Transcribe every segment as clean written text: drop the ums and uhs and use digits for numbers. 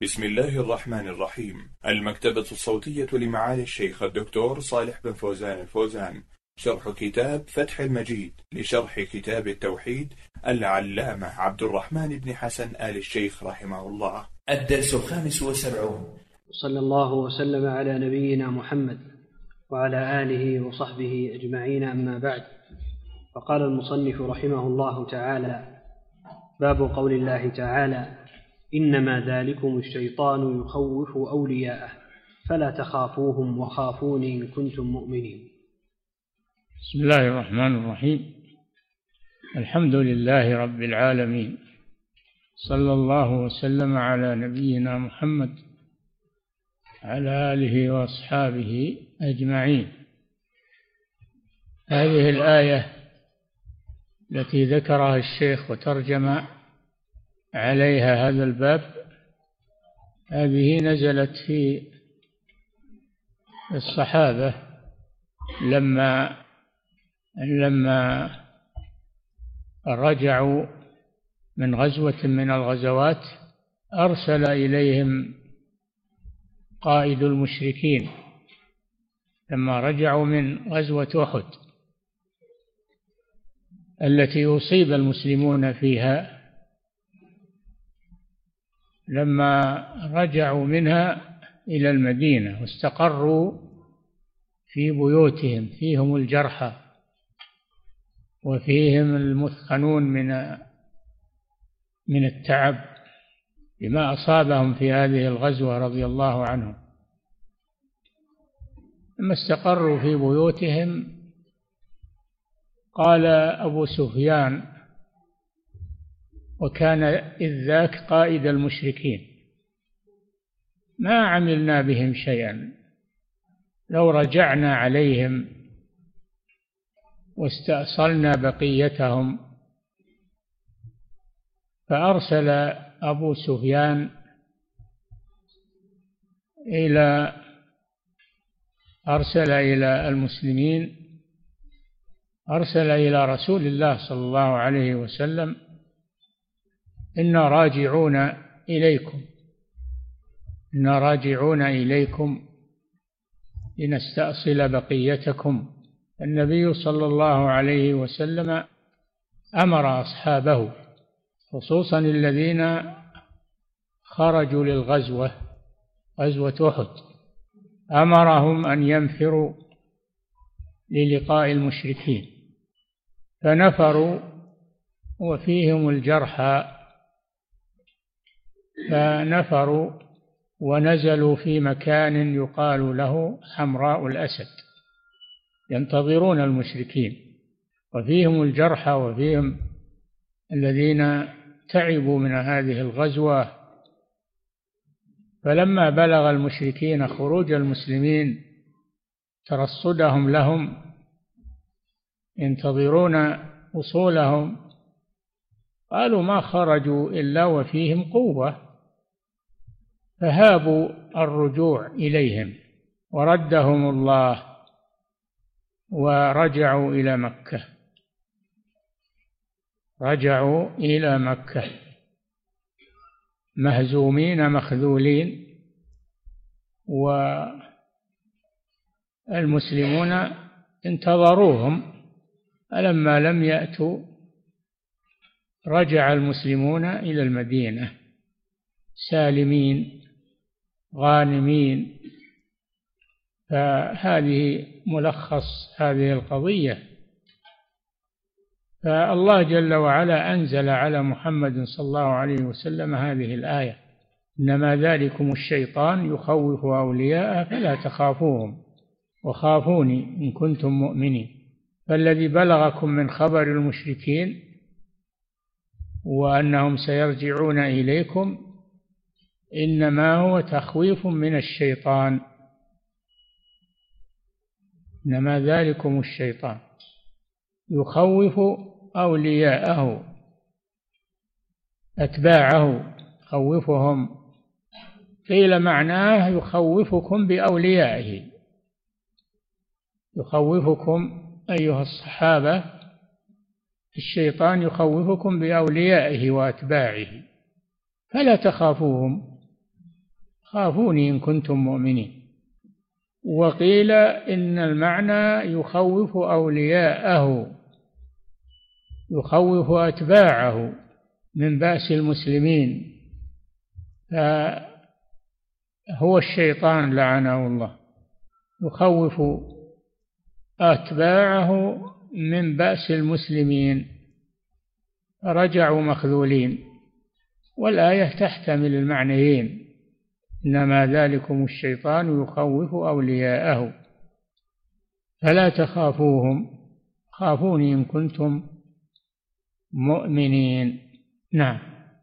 بسم الله الرحمن الرحيم. المكتبة الصوتية لمعالي الشيخ الدكتور صالح بن فوزان الفوزان، شرح كتاب فتح المجيد لشرح كتاب التوحيد العلامة عبد الرحمن بن حسن آل الشيخ رحمه الله. الدرس 75. صلى الله وسلم على نبينا محمد وعلى آله وصحبه أجمعين، أما بعد. فقال المصنف رحمه الله تعالى: باب قول الله تعالى: إنما ذلكم الشيطان يخوف أولياءه فلا تخافوهم وخافون إن كنتم مؤمنين. بسم الله الرحمن الرحيم. الحمد لله رب العالمين، صلى الله وسلم على نبينا محمد على آله وأصحابه أجمعين. هذه الآية التي ذكرها الشيخ وترجم عليها هذا الباب، هذه نزلت في الصحابة لما رجعوا من غزوة من الغزوات، أرسل إليهم قائد المشركين لما رجعوا من غزوة أحد التي أصيب المسلمون فيها. لما رجعوا منها إلى المدينة واستقروا في بيوتهم، فيهم الجرحى وفيهم المثخنون من التعب بما أصابهم في هذه الغزوة رضي الله عنهم. لما استقروا في بيوتهم، قال أبو سفيان، وكان إذ ذاك قائد المشركين: ما عملنا بهم شيئا، لو رجعنا عليهم واستأصلنا بقيتهم. فأرسل أبو سفيان إلى المسلمين، أرسل إلى رسول الله صلى الله عليه وسلم: إنا راجعون إليكم لنستأصل بقيتكم. النبي صلى الله عليه وسلم أمر أصحابه، خصوصا الذين خرجوا للغزوة، غزوة أحد، أمرهم أن ينفروا للقاء المشركين، فنفروا وفيهم الجرحى، فنفروا ونزلوا في مكان يقال له حمراء الأسد، ينتظرون المشركين، وفيهم الجرحى وفيهم الذين تعبوا من هذه الغزوة. فلما بلغ المشركين خروج المسلمين ترصدهم لهم، ينتظرون وصولهم، قالوا: ما خرجوا إلا وفيهم قوة. فهابوا الرجوع إليهم وردهم الله، ورجعوا إلى مكة مهزومين مخذولين، والمسلمون انتظروهم. فلما لم يأتوا رجع المسلمون إلى المدينة سالمين غانمين. فهذه ملخص هذه القضية. فالله جل وعلا أنزل على محمد صلى الله عليه وسلم هذه الآية: إنما ذلكم الشيطان يخوف أولياءه فلا تخافوهم وخافوني إن كنتم مؤمنين. فالذي بلغكم من خبر المشركين وأنهم سيرجعون إليكم إنما هو تخويف من الشيطان. إنما ذلكم الشيطان يخوف أولياءه، أتباعه، يخوفهم. قيل معناه يخوفكم بأوليائه، يخوفكم أيها الصحابة، الشيطان يخوفكم بأوليائه وأتباعه، فلا تخافوهم خافوني إن كنتم مؤمنين. وقيل إن المعنى يخوف أولياءه، يخوف أتباعه من بأس المسلمين، فهو الشيطان لعنه الله يخوف أتباعه من بأس المسلمين رجعوا مخذولين. والآية تحتمل المعنيين، إنما ذلكم الشيطان يخوف أولياءه فلا تخافوهم خافوني إن كنتم مؤمنين. نعم.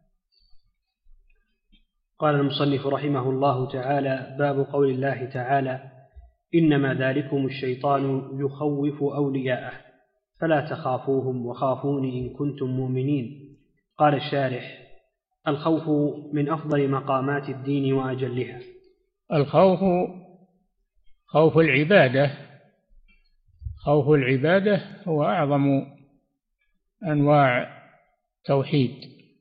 قال المصنف رحمه الله تعالى: باب قول الله تعالى: إنما ذلكم الشيطان يخوف أولياءه فلا تخافوهم وخافوني إن كنتم مؤمنين. قال الشارح: الخوف من أفضل مقامات الدين وأجلها. الخوف خوف العبادة، خوف العبادة هو أعظم أنواع التوحيد،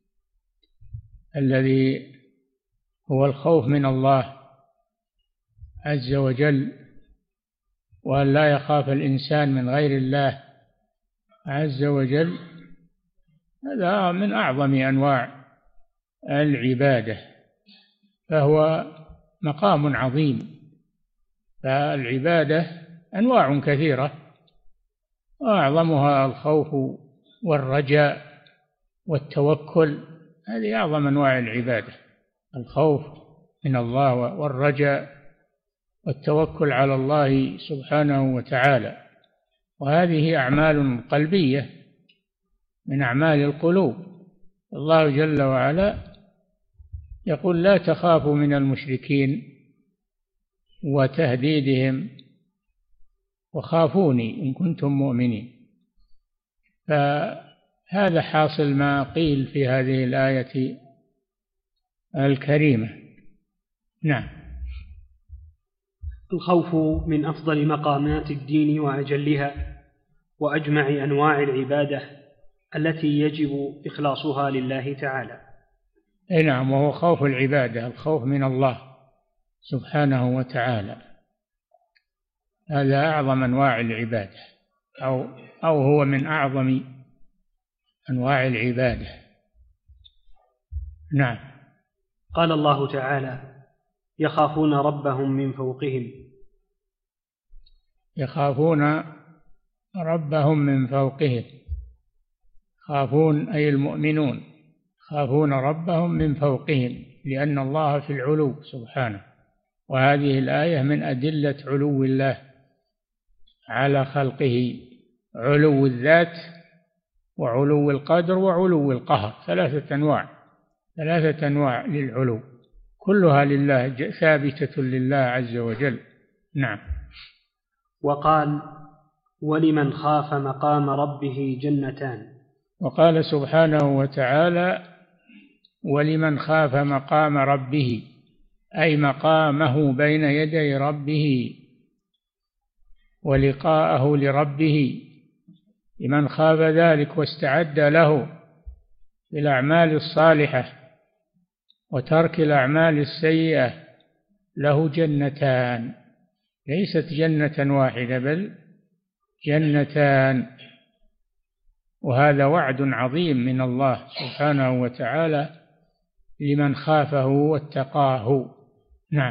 الذي هو الخوف من الله عز وجل، وأن لا يخاف الإنسان من غير الله عز وجل. هذا من أعظم أنواع العبادة، فهو مقام عظيم. فالعبادة أنواع كثيرة، وأعظمها الخوف والرجاء والتوكل، هذه أعظم أنواع العبادة: الخوف من الله والرجاء والتوكل على الله سبحانه وتعالى. وهذه أعمال قلبية من أعمال القلوب. الله جل وعلا يقول: لا تخافوا من المشركين، وتهديدهم وخافوني إن كنتم مؤمنين. فهذا حاصل ما قيل في هذه الآية الكريمة. نعم. الخوف من أفضل مقامات الدين وأجلها وأجمع أنواع العبادة التي يجب إخلاصها لله تعالى. نعم، وهو خوف العبادة، الخوف من الله سبحانه وتعالى، هذا أعظم أنواع العبادة، أو هو من أعظم أنواع العبادة. نعم. قال الله تعالى: يخافون ربهم من فوقهم. يخافون ربهم من فوقهم، خافون أي المؤمنون خافون ربهم من فوقهم، لأن الله في العلو سبحانه. وهذه الآية من أدلة علو الله على خلقه: علو الذات وعلو القدر وعلو القهر، ثلاثة أنواع للعلو، كلها لله، ثابتة لله عز وجل. نعم. وقال: ولمن خاف مقام ربه جنتان. وقال سبحانه وتعالى: ولمن خاف مقام ربه، أي مقامه بين يدي ربه ولقاءه لربه، لمن خاف ذلك واستعد له بالأعمال الصالحة وترك الأعمال السيئة له جنتان، ليست جنة واحدة بل جنتان. وهذا وعد عظيم من الله سبحانه وتعالى لمن خافه واتقاه. نعم.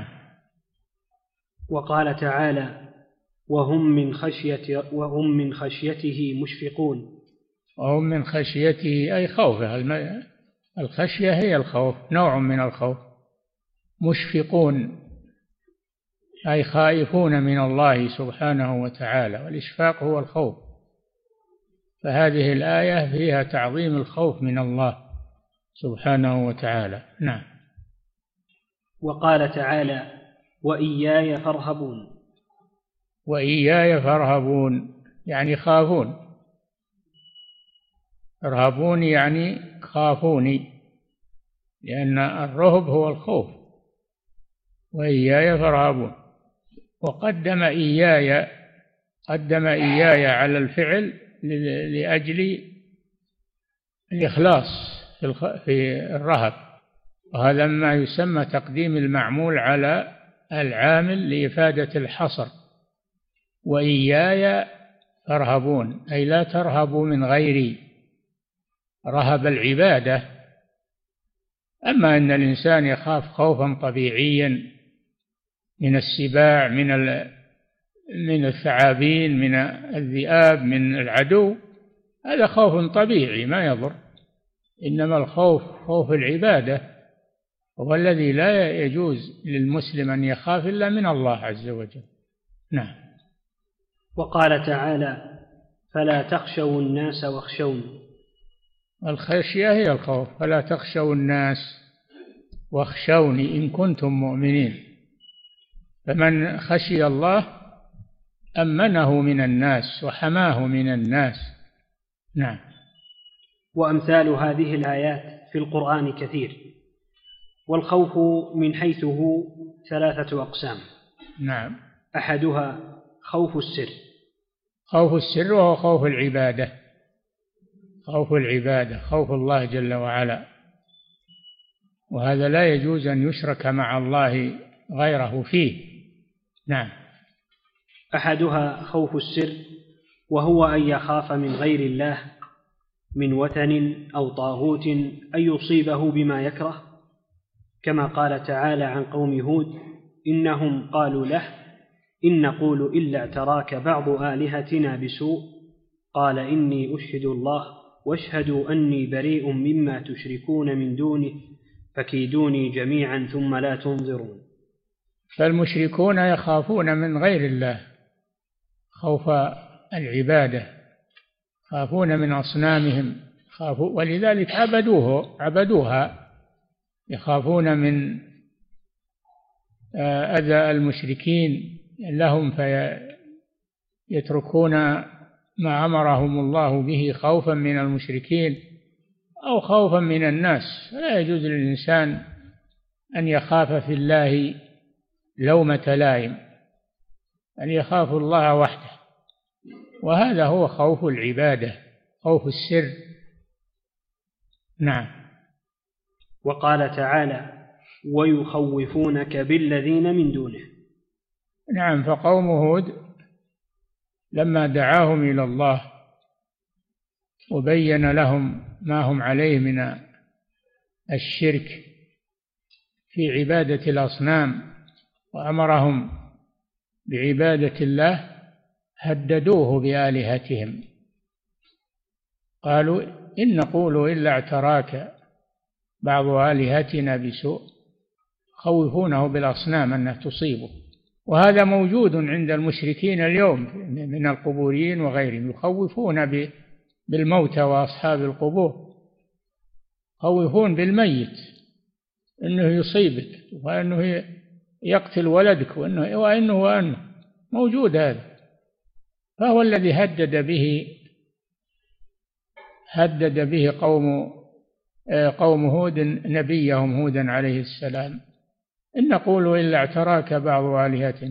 وقال تعالى: وهم من خشيته مشفقون. وهم من خشيته أي خوفه، الخشية هي الخوف، نوع من الخوف. مشفقون أي خائفون من الله سبحانه وتعالى، والإشفاق هو الخوف. فهذه الآية فيها تعظيم الخوف من الله سبحانه وتعالى. نعم. وقال تعالى: وإياي فارهبون. وإياي فارهبون يعني خافون، ارهبون يعني خافوني، لأن الرهب هو الخوف. وإياي فارهبون. وقدم إياي، قدم إياي على الفعل لأجل الإخلاص في الرهب، وهذا ما يسمى تقديم المعمول على العامل لإفادة الحصر. وإياي فارهبون، أي لا ترهبوا من غيري، رهب العبادة. أما أن الإنسان يخاف خوفا طبيعيا من السباع، من الثعابين، من الذئاب، من العدو، هذا خوف طبيعي ما يضر. إنما الخوف خوف العبادة هو الذي لا يجوز للمسلم أن يخاف إلا من الله عز وجل. نعم. وقال تعالى: فلا تخشوا الناس واخشون. الخشية هي الخوف. فلا تخشوا الناس واخشوني إن كنتم مؤمنين. فمن خشي الله أمنه من الناس وحماه من الناس. نعم. وأمثال هذه الآيات في القرآن كثير. والخوف من حيث هو 3 أقسام. نعم. أحدها خوف السر. خوف السر وهو خوف العبادة. خوف العبادة، خوف الله جل وعلا، وهذا لا يجوز أن يشرك مع الله غيره فيه. نعم. أحدها خوف السر، وهو أن يخاف من غير الله من وثن أو طاغوت أن يصيبه بما يكره، كما قال تعالى عن قوم هود: إنهم قالوا له إن نقول إلا اعتراك بعض آلهتنا بسوء قال إني أشهد الله واشهدوا أني بريء مما تشركون من دونه فكيدوني جميعا ثم لا تنظرون. فالمشركون يخافون من غير الله خوف العبادة، يخافون من أصنامهم، ولذلك عبدوها، يخافون من أذى المشركين لهم فيتركون ما أمرهم الله به خوفا من المشركين أو خوفا من الناس. لا يجوز للإنسان أن يخاف في الله لومة لائم، أن يخاف الله وحده، وهذا هو خوف العبادة، خوف السر. نعم. وقال تعالى: ويخوفونك بالذين من دونه. نعم. فقوم هود لما دعاهم إلى الله وبين لهم ما هم عليه من الشرك في عبادة الأصنام وأمرهم بعبادة الله هددوه بآلهتهم، قالوا إن نقول إلا اعتراك بعض آلهتنا بسوء، خوفونه بالأصنام أنها تصيبه. وهذا موجود عند المشركين اليوم من القبوريين وغيرهم، يخوفون بالموتى وأصحاب القبور، يخوفون بالميت أنه يصيبك وأنه يقتل ولدك وأنه موجود هذا. فهو الذي هدد به قوم هود نبيهم هودا عليه السلام: إن نقول إلا اعتراك بعض آلهتنا.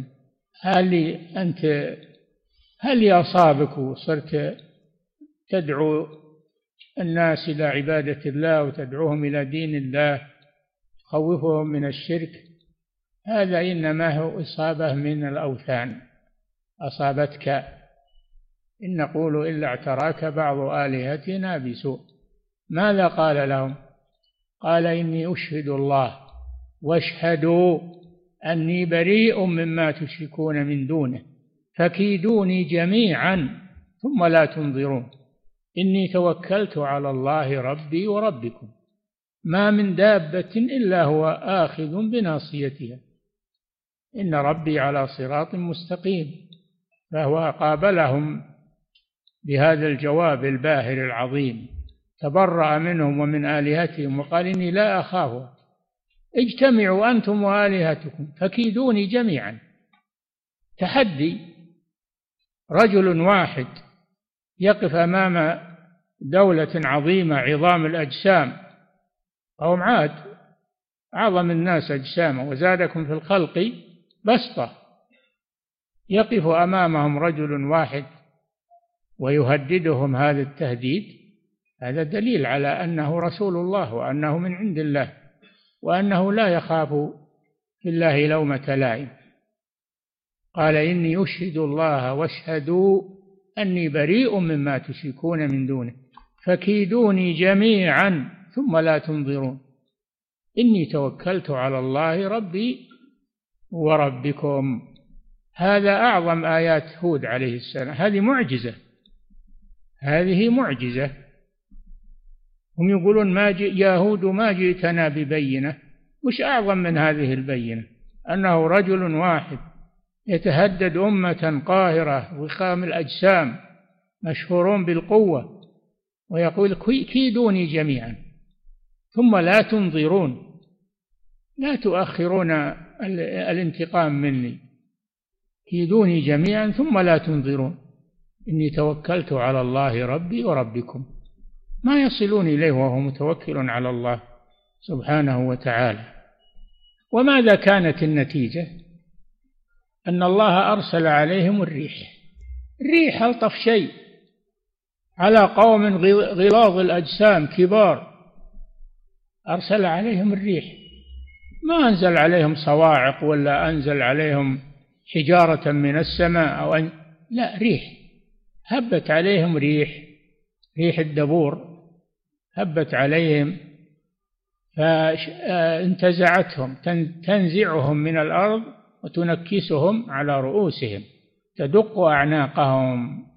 هل أصابك وصرت تدعو الناس إلى عبادة الله وتدعوهم إلى دين الله، تخوفهم من الشرك؟ هذا إنما هو إصابة من الأوثان أصابتك. إن نقول إلا اعتراك بعض آلهتنا بسوء. ماذا قال لهم؟ قال إني أشهد الله واشهدوا أني بريء مما تشركون من دونه فكيدوني جميعا ثم لا تنظرون إني توكلت على الله ربي وربكم ما من دابة إلا هو آخذ بناصيتها إن ربي على صراط مستقيم. فهو قابلهم بهذا الجواب الباهر العظيم، تبرأ منهم ومن آلهتهم وقال إني لا أخاف، اجتمعوا أنتم وآلهتكم فكيدوني جميعا. تحدي رجل واحد يقف أمام دولة عظيمة عظام الأجسام، قوم عاد أعظم الناس أجساما وزادكم في الخلق بسطة، يقف أمامهم رجل واحد ويهددهم هذا التهديد، هذا دليل على أنه رسول الله وأنه من عند الله، وأنه لا يخاف في الله لومة لائم. قال إني أشهد الله واشهدوا أني بريء مما تشركون من دونه فكيدوني جميعا ثم لا تنظرون إني توكلت على الله ربي وربكم. هذا أعظم آيات هود عليه السلام. هذه معجزة، هذه معجزة. هم يقولون يا هود ما جئتنا ببينة. وش أعظم من هذه البينة؟ أنه رجل واحد يتهدد أمة قاهرة وخام الأجسام مشهورون بالقوة ويقول كيدوني جميعا ثم لا تنظرون، لا تؤخرون الانتقام مني، كيدوني جميعا ثم لا تنظرون إني توكلت على الله ربي وربكم. ما يصلون إليه وهو متوكل على الله سبحانه وتعالى. وماذا كانت النتيجة؟ أن الله أرسل عليهم الريح. الريح ألطف شيء على قوم غلاظ الأجسام كبار، أرسل عليهم الريح. ما أنزل عليهم صواعق ولا أنزل عليهم حجارة من السماء لا، ريح هبت عليهم، ريح الدبور هبت عليهم فانتزعتهم، تنزعهم من الأرض وتنكسهم على رؤوسهم، تدق أعناقهم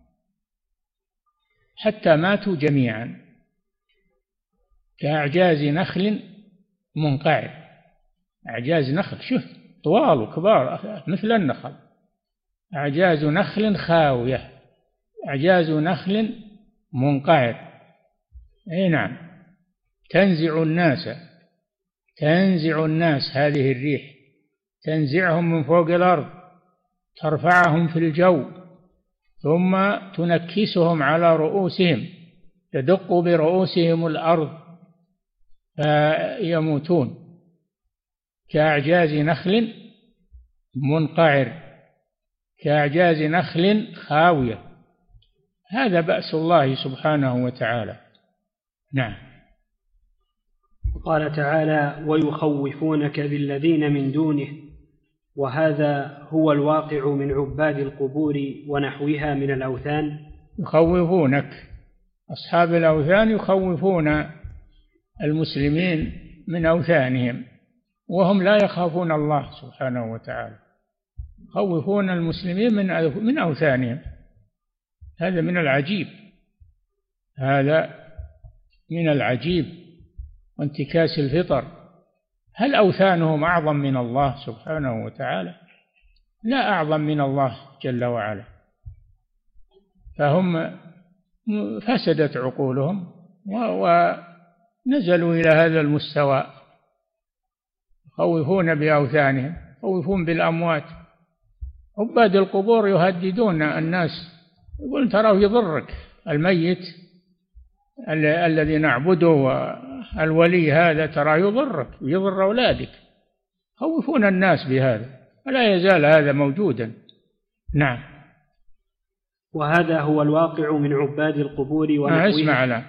حتى ماتوا جميعا كأعجاز نخل منقعر. أعجاز نخل، شوف طوال وكبار مثل النخل، أعجاز نخل خاوية، أعجاز نخل منقعر. أي نعم، تنزع الناس هذه الريح، تنزعهم من فوق الأرض، ترفعهم في الجو، ثم تنكسهم على رؤوسهم، تدق برؤوسهم الأرض فيموتون كأعجاز نخل منقعر، كأعجاز نخل خاوية. هذا بأس الله سبحانه وتعالى. نعم. قال تعالى: ويخوفونك بالذين من دونه، وهذا هو الواقع من عباد القبور ونحوها من الأوثان. يخوفونك، أصحاب الأوثان يخوفون المسلمين من أوثانهم وهم لا يخافون الله سبحانه وتعالى، يخوفون المسلمين من أوثانهم. هذا من العجيب، هذا من العجيب وانتكاس الفطر. هل أوثانهم أعظم من الله سبحانه وتعالى؟ لا أعظم من الله جل وعلا. فهم فسدت عقولهم ونزلوا إلى هذا المستوى، يخوفون بأوثانهم، يخوفون بالأموات. عباد القبور يهددون الناس، يقول تراه يضرك الميت الذي نعبده والولي هذا، تراه يضرك ويضر أولادك، يخوفون الناس بهذا، ولا يزال هذا موجودا. نعم. وهذا هو الواقع من عباد القبور ونحوها. اسمع لا.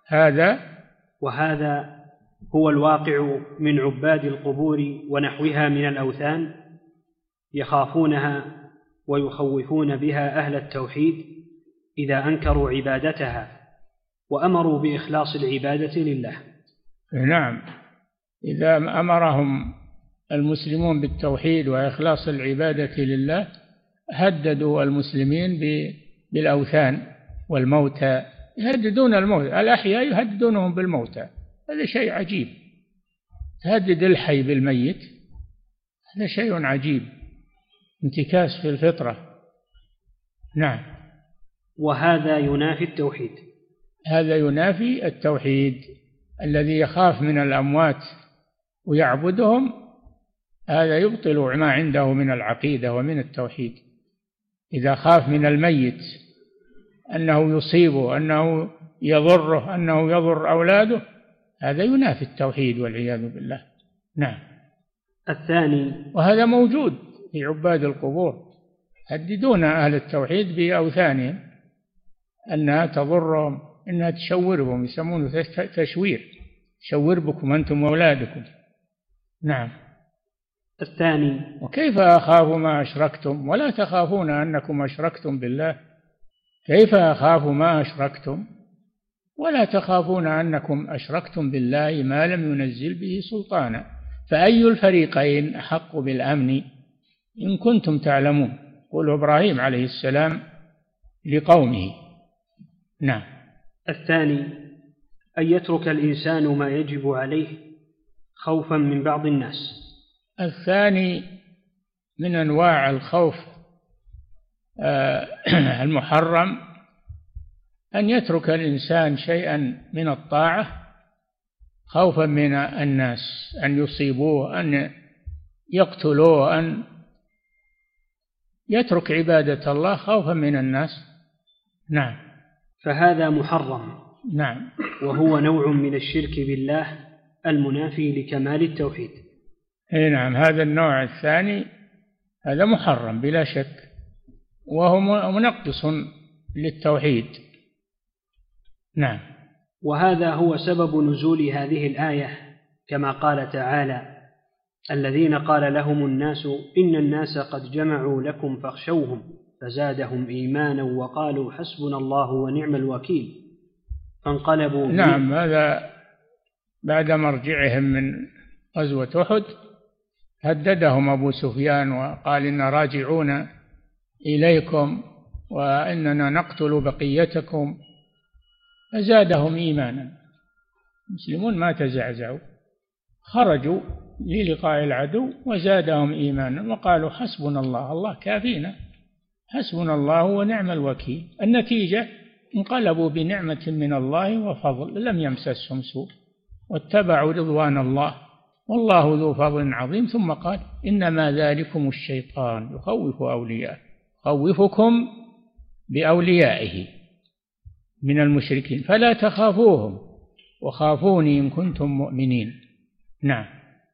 وهذا هو الواقع من عباد القبور ونحوها من الأوثان، يخافونها ويخوفون بها أهل التوحيد إذا أنكروا عبادتها وأمروا بإخلاص العبادة لله. نعم، إذا أمرهم المسلمون بالتوحيد وإخلاص العبادة لله هددوا المسلمين بالأوثان والموتى، يهددون الموتى، الأحياء يهددونهم بالموتى. هذا شيء عجيب، تهدد الحي بالميت، هذا شيء عجيب، انتكاس في الفطرة. نعم. وهذا ينافي التوحيد. هذا ينافي التوحيد. الذي يخاف من الأموات ويعبدهم هذا يبطل ما عنده من العقيدة ومن التوحيد. إذا خاف من الميت أنه يصيبه، أنه يضره، أنه يضر أولاده، هذا ينافي التوحيد والعياذ بالله. نعم. الثاني، وهذا موجود في عباد القبور، يهددون أهل التوحيد بأوثانهم أنها تضرهم، أنها تشورهم، يسمونه تشوير، تشور بكم أنتم وأولادكم. نعم. الثاني: وكيف أخاف ما أشركتم ولا تخافون أنكم أشركتم بالله؟ كيف أخاف ما أشركتم ولا تخافون أنكم أشركتم بالله ما لم ينزل به سلطانا؟ فأي الفريقين أحق بالأمن إن كنتم تعلمون؟ قول إبراهيم عليه السلام لقومه. نعم. الثاني: أن يترك الإنسان ما يجب عليه خوفا من بعض الناس. الثاني من أنواع الخوف المحرم أن يترك الإنسان شيئا من الطاعة خوفا من الناس أن يصيبوه، أن يقتلوه، أن يترك عبادة الله خوفا من الناس. نعم. فهذا محرم. نعم. وهو نوع من الشرك بالله المنافي لكمال التوحيد. نعم، هذا النوع الثاني هذا محرم بلا شك، وهو منقص للتوحيد. نعم. وهذا هو سبب نزول هذه الآية، كما قال تعالى: الذين قال لهم الناس إن الناس قد جمعوا لكم فاخشوهم فزادهم إيمانا وقالوا حسبنا الله ونعم الوكيل فانقلبوا. نعم، هذا بعد مرجعهم من غزوة أحد هددهم أبو سفيان وقال إن راجعون إليكم وإننا نقتل بقيتكم، فزادهم إيمانا. المسلمون ما تزعزعوا، خرجوا للقاء العدو وزادهم إيمانا وقالوا حسبنا الله، الله كافينا، حسبنا الله ونعم الوكيل. النتيجة انقلبوا بنعمة من الله وفضل لم يمسسهم سوء واتبعوا رضوان الله والله ذو فضل عظيم. ثم قال: إنما ذلكم الشيطان يخوف أولياءه، يخوفكم بأوليائه من المشركين فلا تخافوهم وخافوني إن كنتم مؤمنين. نعم.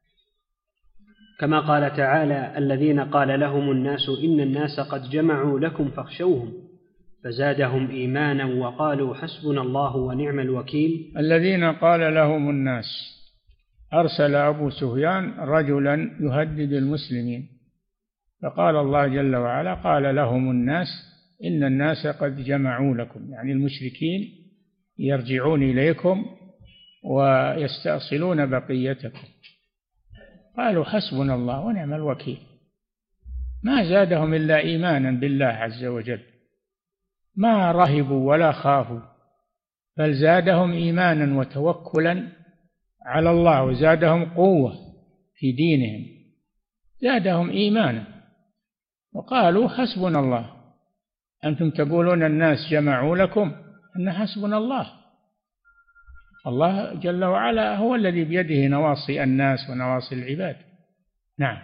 كما قال تعالى: الذين قال لهم الناس إن الناس قد جمعوا لكم فاخشوهم فزادهم إيمانا وقالوا حسبنا الله ونعم الوكيل. الذين قال لهم الناس، أرسل أبو سفيان رجلا يهدد المسلمين، فقال الله جل وعلا: قال لهم الناس إن الناس قد جمعوا لكم، يعني المشركين يرجعون إليكم ويستأصلون بقيتكم. قالوا حسبنا الله ونعم الوكيل. ما زادهم إلا إيمانا بالله عز وجل، ما رهبوا ولا خافوا، بل زادهم إيمانا وتوكلا على الله، وزادهم قوة في دينهم، زادهم إيمانا. وقالوا حسبنا الله. أنتم تقولون الناس جمعوا لكم، أن حسبنا الله. الله جل وعلا هو الذي بيده نواصي الناس ونواصي العباد. نعم.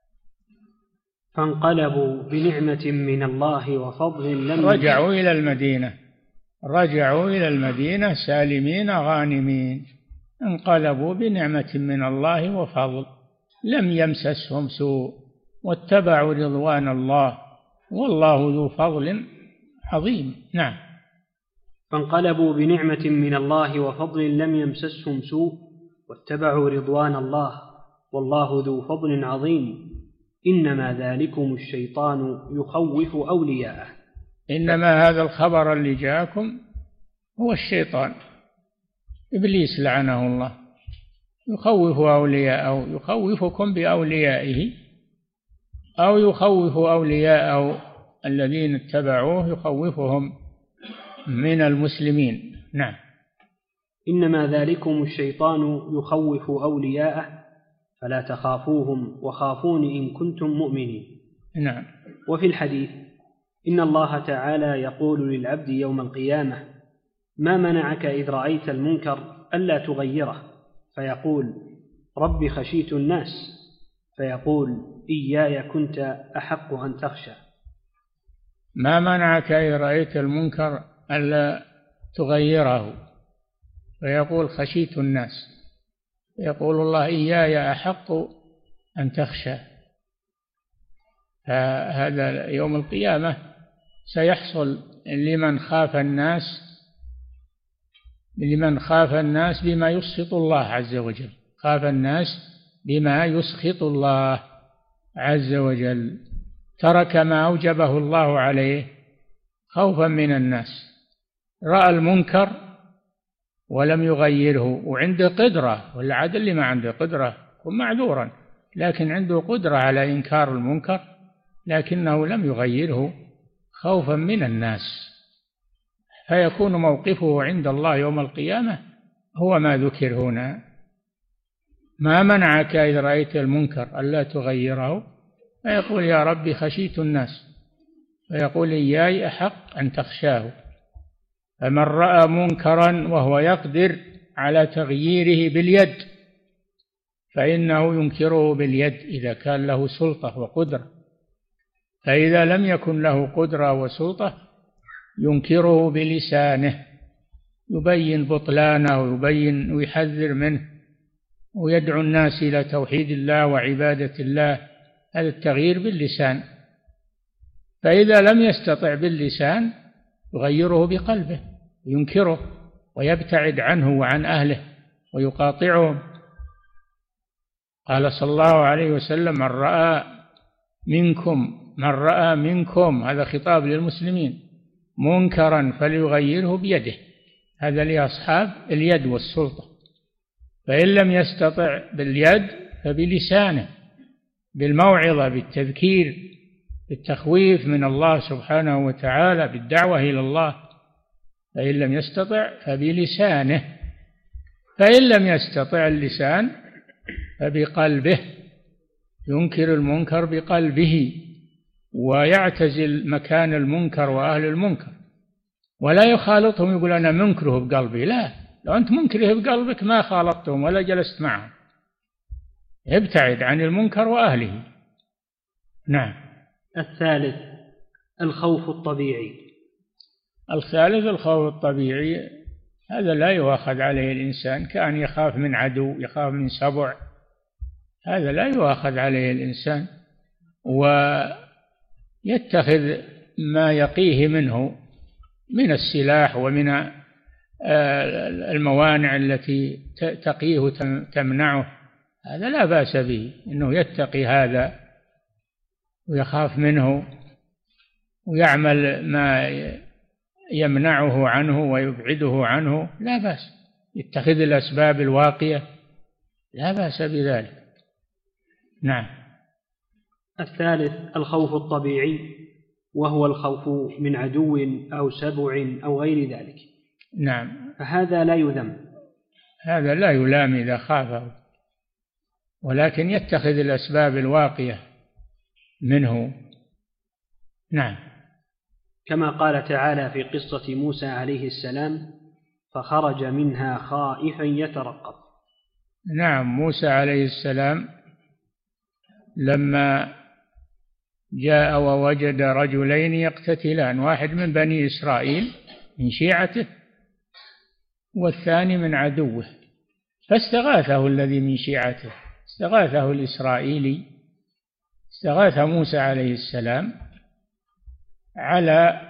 فانقلبوا بنعمة من الله وفضل لم رجعوا إلى المدينة سالمين غانمين. انقلبوا بنعمة من الله وفضل لم يمسسهم سوء واتبعوا رضوان الله والله ذو فضل عظيم. نعم. فانقلبوا بنعمة من الله وفضل لم يمسسهم سوء واتبعوا رضوان الله والله ذو فضل عظيم. إنما ذلكم الشيطان يخوف أولياءه. إنما هذا الخبر اللي جاءكم هو الشيطان، إبليس لعنه الله، يخوف أولياءه، يخوفكم بأوليائه أو يخوف أولياءه الذين اتبعوه، يخوفهم من المسلمين. نعم. إنما ذلكم الشيطان يخوف أولياءه فلا تخافوهم وخافوني إن كنتم مؤمنين. نعم. وفي الحديث إن الله تعالى يقول للعبد يوم القيامة: ما منعك إذ رأيت المنكر ألا تغيره؟ فيقول: رب خشيت الناس. فيقول: إياي كنت أحق أن تخشى. ما منعك إذ رأيت المنكر ألا تغيره؟ فيقول: خشيت الناس. يقول الله: إياي أحق أن تخشى. هذا يوم القيامة سيحصل لمن خاف الناس بما يسخط الله عز وجل، خاف الناس بما يسخط الله عز وجل، ترك ما أوجبه الله عليه خوفا من الناس. رأى المنكر ولم يغيره وعنده قدرة، والعدل اللي ما عنده قدرة يكون معذورا، لكن عنده قدرة على إنكار المنكر لكنه لم يغيره خوفا من الناس، فيكون موقفه عند الله يوم القيامة هو ما ذكر هنا: ما منعك إذ رأيت المنكر ألا تغيره؟ فيقول: يا ربي خشيت الناس. فيقول: إياي أحق أن تخشاه. فمن رأى منكرا وهو يقدر على تغييره باليد فإنه ينكره باليد إذا كان له سلطة وقدرة، فإذا لم يكن له قدرة وسلطة ينكره بلسانه، يبين بطلانه ويبين ويحذر منه ويدعو الناس إلى توحيد الله وعبادة الله. هذا التغيير باللسان. فإذا لم يستطع باللسان يغيره بقلبه، ينكره ويبتعد عنه وعن أهله ويقاطعهم. قال صلى الله عليه وسلم: من رأى منكم، هذا خطاب للمسلمين، منكرا فليغيره بيده. هذا لأصحاب اليد والسلطة. فإن لم يستطع باليد فبلسانه، بالموعظة، بالتذكير، بالتخويف من الله سبحانه وتعالى، بالدعوة إلى الله. فإن لم يستطع فبلسانه. فإن لم يستطع اللسان فبقلبه، ينكر المنكر بقلبه ويعتزل مكان المنكر وأهل المنكر، ولا يخالطهم يقول أنا منكره بقلبي. لا، لو أنت منكره بقلبك ما خالطتهم ولا جلست معهم. ابتعد عن المنكر وأهله. نعم. الثالث الخوف الطبيعي. الثالث الخوف الطبيعي، هذا لا يؤاخذ عليه الإنسان، كأن يخاف من عدو، يخاف من سبع، هذا لا يؤاخذ عليه الإنسان، ويتخذ ما يقيه منه من السلاح ومن الموانع التي تقيه تمنعه، هذا لا بأس به، إنه يتقي هذا ويخاف منه ويعمل ما يمنعه عنه ويبعده عنه، لا بأس. يتخذ الأسباب الواقية، لا بأس بذلك. نعم. الثالث الخوف الطبيعي، وهو الخوف من عدو أو سبع أو غير ذلك. نعم. فهذا لا يذم، هذا لا يلام إذا خافه، ولكن يتخذ الأسباب الواقية منه. نعم. كما قال تعالى في قصة موسى عليه السلام: فخرج منها خائفا يترقب. نعم. موسى عليه السلام لما جاء ووجد رجلين يقتتلان، واحد من بني إسرائيل من شيعته والثاني من عدوه، فاستغاثه الذي من شيعته، استغاثه الإسرائيلي، استغاث موسى عليه السلام على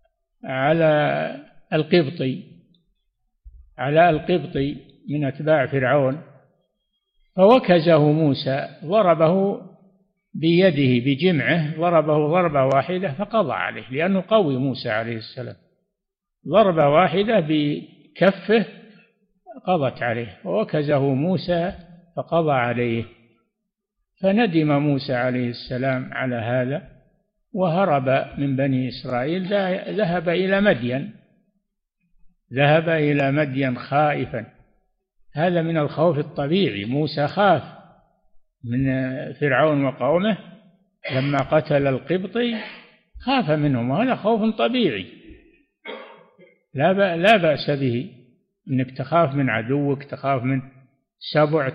القبطي من أتباع فرعون، فوكزه موسى، ضربه بيده بجمعه، ضربه ضربة واحدة فقضى عليه، لأنه قوي موسى عليه السلام، ضربة واحدة بكفه قضت عليه، ووكزه موسى فقضى عليه. فندم موسى عليه السلام على هذا وهرب من بني إسرائيل، ذهب إلى مدين خائفا. هذا من الخوف الطبيعي. موسى خاف من فرعون وقومه لما قتل القبطي، خاف منهم، وهذا خوف طبيعي لا بأس به، إنك تخاف من عدوك، تخاف من سبع،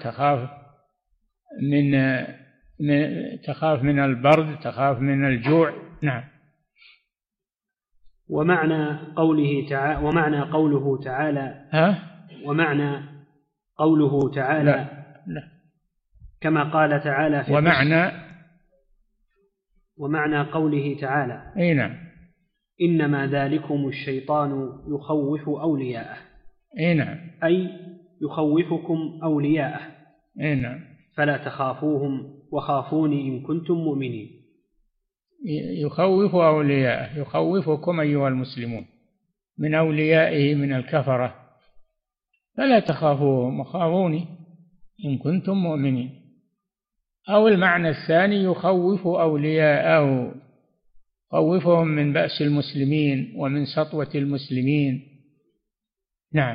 تخاف من البرد، تخاف من الجوع. نعم. ومعنى قوله تعالى لا. كما قال تعالى في ومعنى قوله تعالى: أي نعم. إنما ذلكم الشيطان يخوف أولياءه. أي نعم. أي يخوفكم أولياءه. أي نعم. فلا تخافوهم وخافوني إن كنتم مؤمنين. يخوف أولياءه، يخوفكم أيها المسلمون من أوليائه من الكفرة، فلا تخافوهم وخافوني إن كنتم مؤمنين. أو المعنى الثاني يخوف أولياءه، خوفهم من بأس المسلمين ومن سطوة المسلمين. نعم.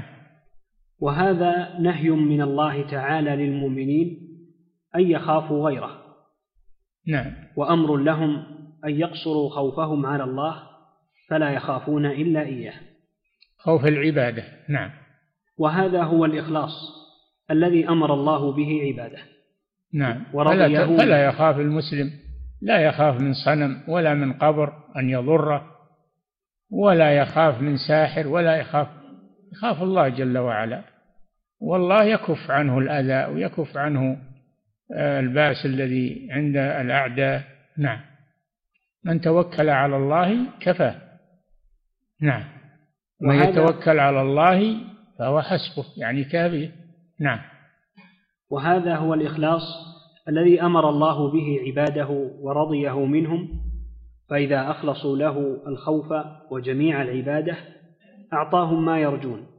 وهذا نهي من الله تعالى للمؤمنين أن يخافوا غيره. نعم. وأمر لهم أن يقصروا خوفهم على الله فلا يخافون إلا إياه، خوف العبادة. نعم. وهذا هو الإخلاص الذي أمر الله به عباده. نعم. فلا يخاف المسلم، لا يخاف من صنم ولا من قبر أن يضره، ولا يخاف من ساحر، ولا يخاف الله جل وعلا. والله يكف عنه الأذى ويكف عنه البأس الذي عند الأعداء. نعم. من توكل على الله كفاه. نعم. من يتوكل على الله فهو حسبه، يعني كافيه. نعم. وهذا هو الإخلاص الذي أمر الله به عباده ورضيه منهم، فإذا أخلصوا له الخوف وجميع العبادة أعطاهم ما يرجون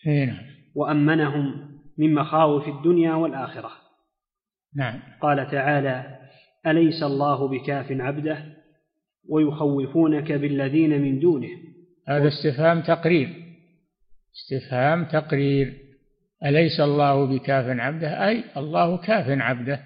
وأمنهم من مخاوف الدنيا والآخرة. نعم. قال تعالى: أليس الله بكاف عبده ويخوفونك بالذين من دونه. هذا استفهام تقرير، استفهام تقرير. أليس الله بكاف عبده، أي الله كاف عبده.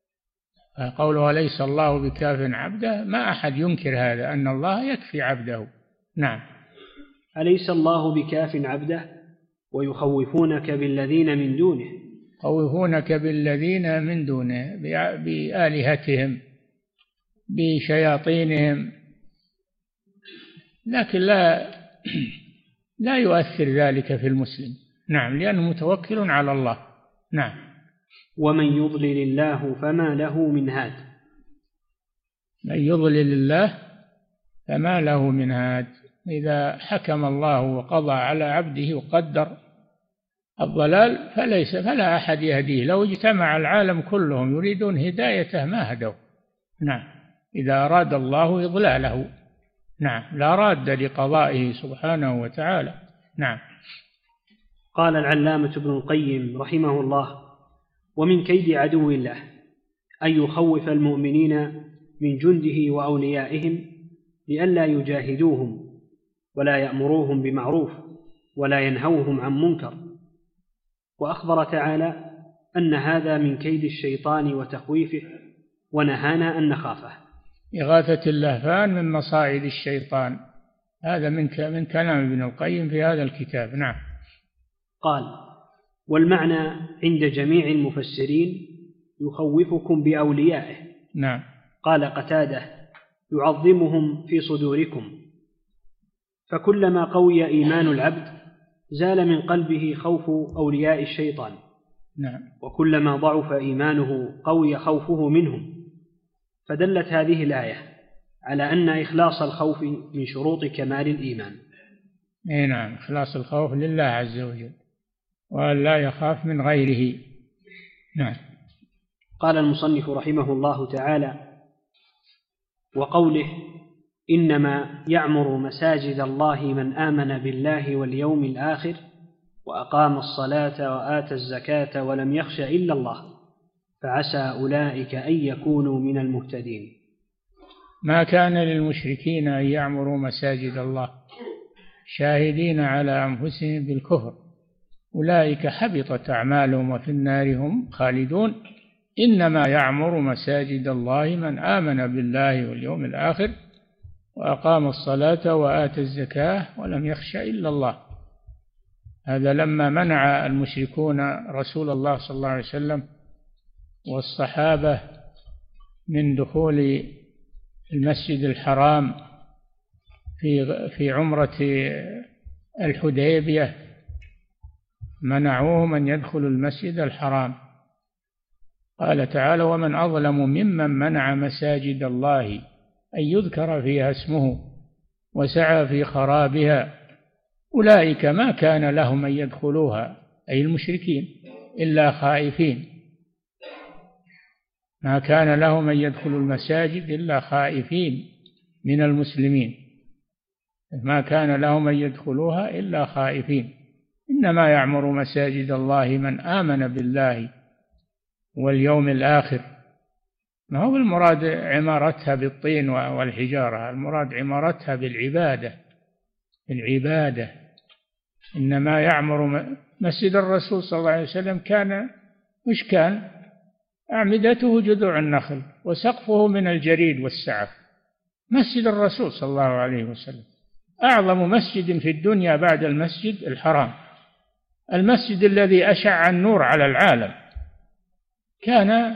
قوله أليس الله بكاف عبده ما أحد ينكر هذا، أن الله يكفي عبده. نعم. أليس الله بكاف عبده ويخوفونك بالذين من دونه. يخوفونك بالذين من دونه، بآلهتهم، بشياطينهم، لكن لا يؤثر ذلك في المسلم. نعم، لأنه متوكل على الله. نعم. ومن يضلل الله فما له من هاد. من يضلل الله فما له من هاد. إذا حكم الله وقضى على عبده وقدر الضلال فلا أحد يهديه. لو اجتمع العالم كلهم يريدون هدايته ما هدوا. نعم. إذا أراد الله إضلاله، نعم، لا راد لقضائه سبحانه وتعالى. نعم. قال العلامة ابن القيم رحمه الله: ومن كيد عدو الله أن يخوف المؤمنين من جنده وأوليائهم لئلا يجاهدوهم ولا يأمروهم بمعروف ولا ينهوهم عن منكر. وأخبر تعالى أن هذا من كيد الشيطان وتخويفه، ونهانا أن نخافه. إغاثة اللهفان من مصائد الشيطان، هذا من كلام ابن القيم في هذا الكتاب. نعم. قال: والمعنى عند جميع المفسرين يخوفكم بأوليائه. نعم. قال قتادة: يعظمهم في صدوركم. فكلما قوي إيمان العبد زال من قلبه خوف أولياء الشيطان. نعم. وكلما ضعف إيمانه قوي خوفه منهم. فدلت هذه الآية على أن إخلاص الخوف من شروط كمال الإيمان. نعم، إخلاص الخوف لله عز وجل وأن لا يخاف من غيره. نعم. قال المصنف رحمه الله تعالى: وقوله: إنما يعمر مساجد الله من آمن بالله واليوم الآخر وأقام الصلاة وآتى الزكاة ولم يخش إلا الله فعسى أولئك أن يكونوا من المهتدين. ما كان للمشركين أن يعمروا مساجد الله شاهدين على أنفسهم بالكفر، أولئك حبطت أعمالهم وفي النار هم خالدون. إنما يعمر مساجد الله من آمن بالله واليوم الآخر وأقام الصلاة وآتى الزكاة ولم يخش إلا الله. هذا لما منع المشركون رسول الله صلى الله عليه وسلم والصحابة من دخول المسجد الحرام في عمرة الحديبية، منعوهم أن يدخلوا المسجد الحرام. قال تعالى: ومن أظلم ممن منع مساجد الله أن يذكر فيها اسمه وسعى في خرابها أولئك ما كان لهم أن يدخلوها، أي المشركين، إلا خائفين. ما كان لهم أن يدخلوا المساجد إلا خائفين من المسلمين، ما كان لهم أن يدخلوها إلا خائفين. إنما يعمر مساجد الله من آمن بالله واليوم الآخر. ما هو المراد عمارتها بالطين والحجارة، المراد عمارتها بالعبادة. إنما يعمر مسجد الرسول صلى الله عليه وسلم كان أعمدته جذوع النخل وسقفه من الجريد والسعف. مسجد الرسول صلى الله عليه وسلم أعظم مسجد في الدنيا بعد المسجد الحرام، المسجد الذي أشع النور على العالم، كان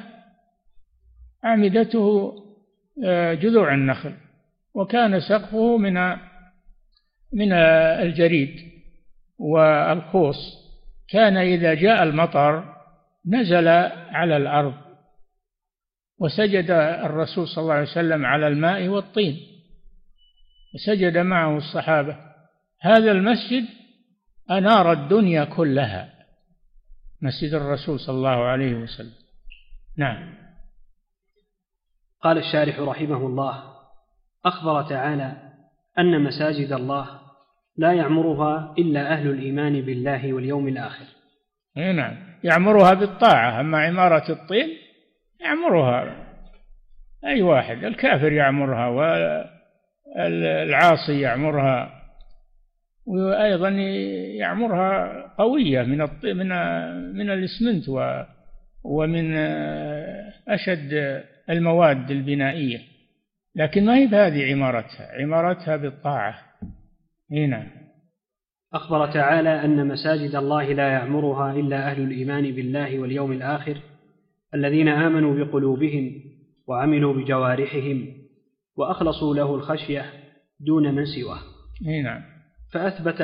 أعمدته جذوع النخل وكان سقفه من الجريد والخوص. كان إذا جاء المطر نزل على الأرض، وسجد الرسول صلى الله عليه وسلم على الماء والطين، وسجد معه الصحابة. هذا المسجد أنار الدنيا كلها، مسجد الرسول صلى الله عليه وسلم. نعم. قال الشارح رحمه الله: أخبر تعالى أن مساجد الله لا يعمرها إلا أهل الإيمان بالله واليوم الآخر. نعم، يعمرها بالطاعة. أما عمارة الطين يعمرها أي واحد، الكافر يعمرها والعاصي يعمرها، وأيضا يعمرها قوية من الإسمنت ومن أشد المواد البنائية، لكن ما هي بهذه عمارتها بالطاعة. هنا أخبر تعالى أن مساجد الله لا يعمرها إلا أهل الإيمان بالله واليوم الآخر الذين آمنوا بقلوبهم وعملوا بجوارحهم وأخلصوا له الخشية دون من سواه. هنا فأثبت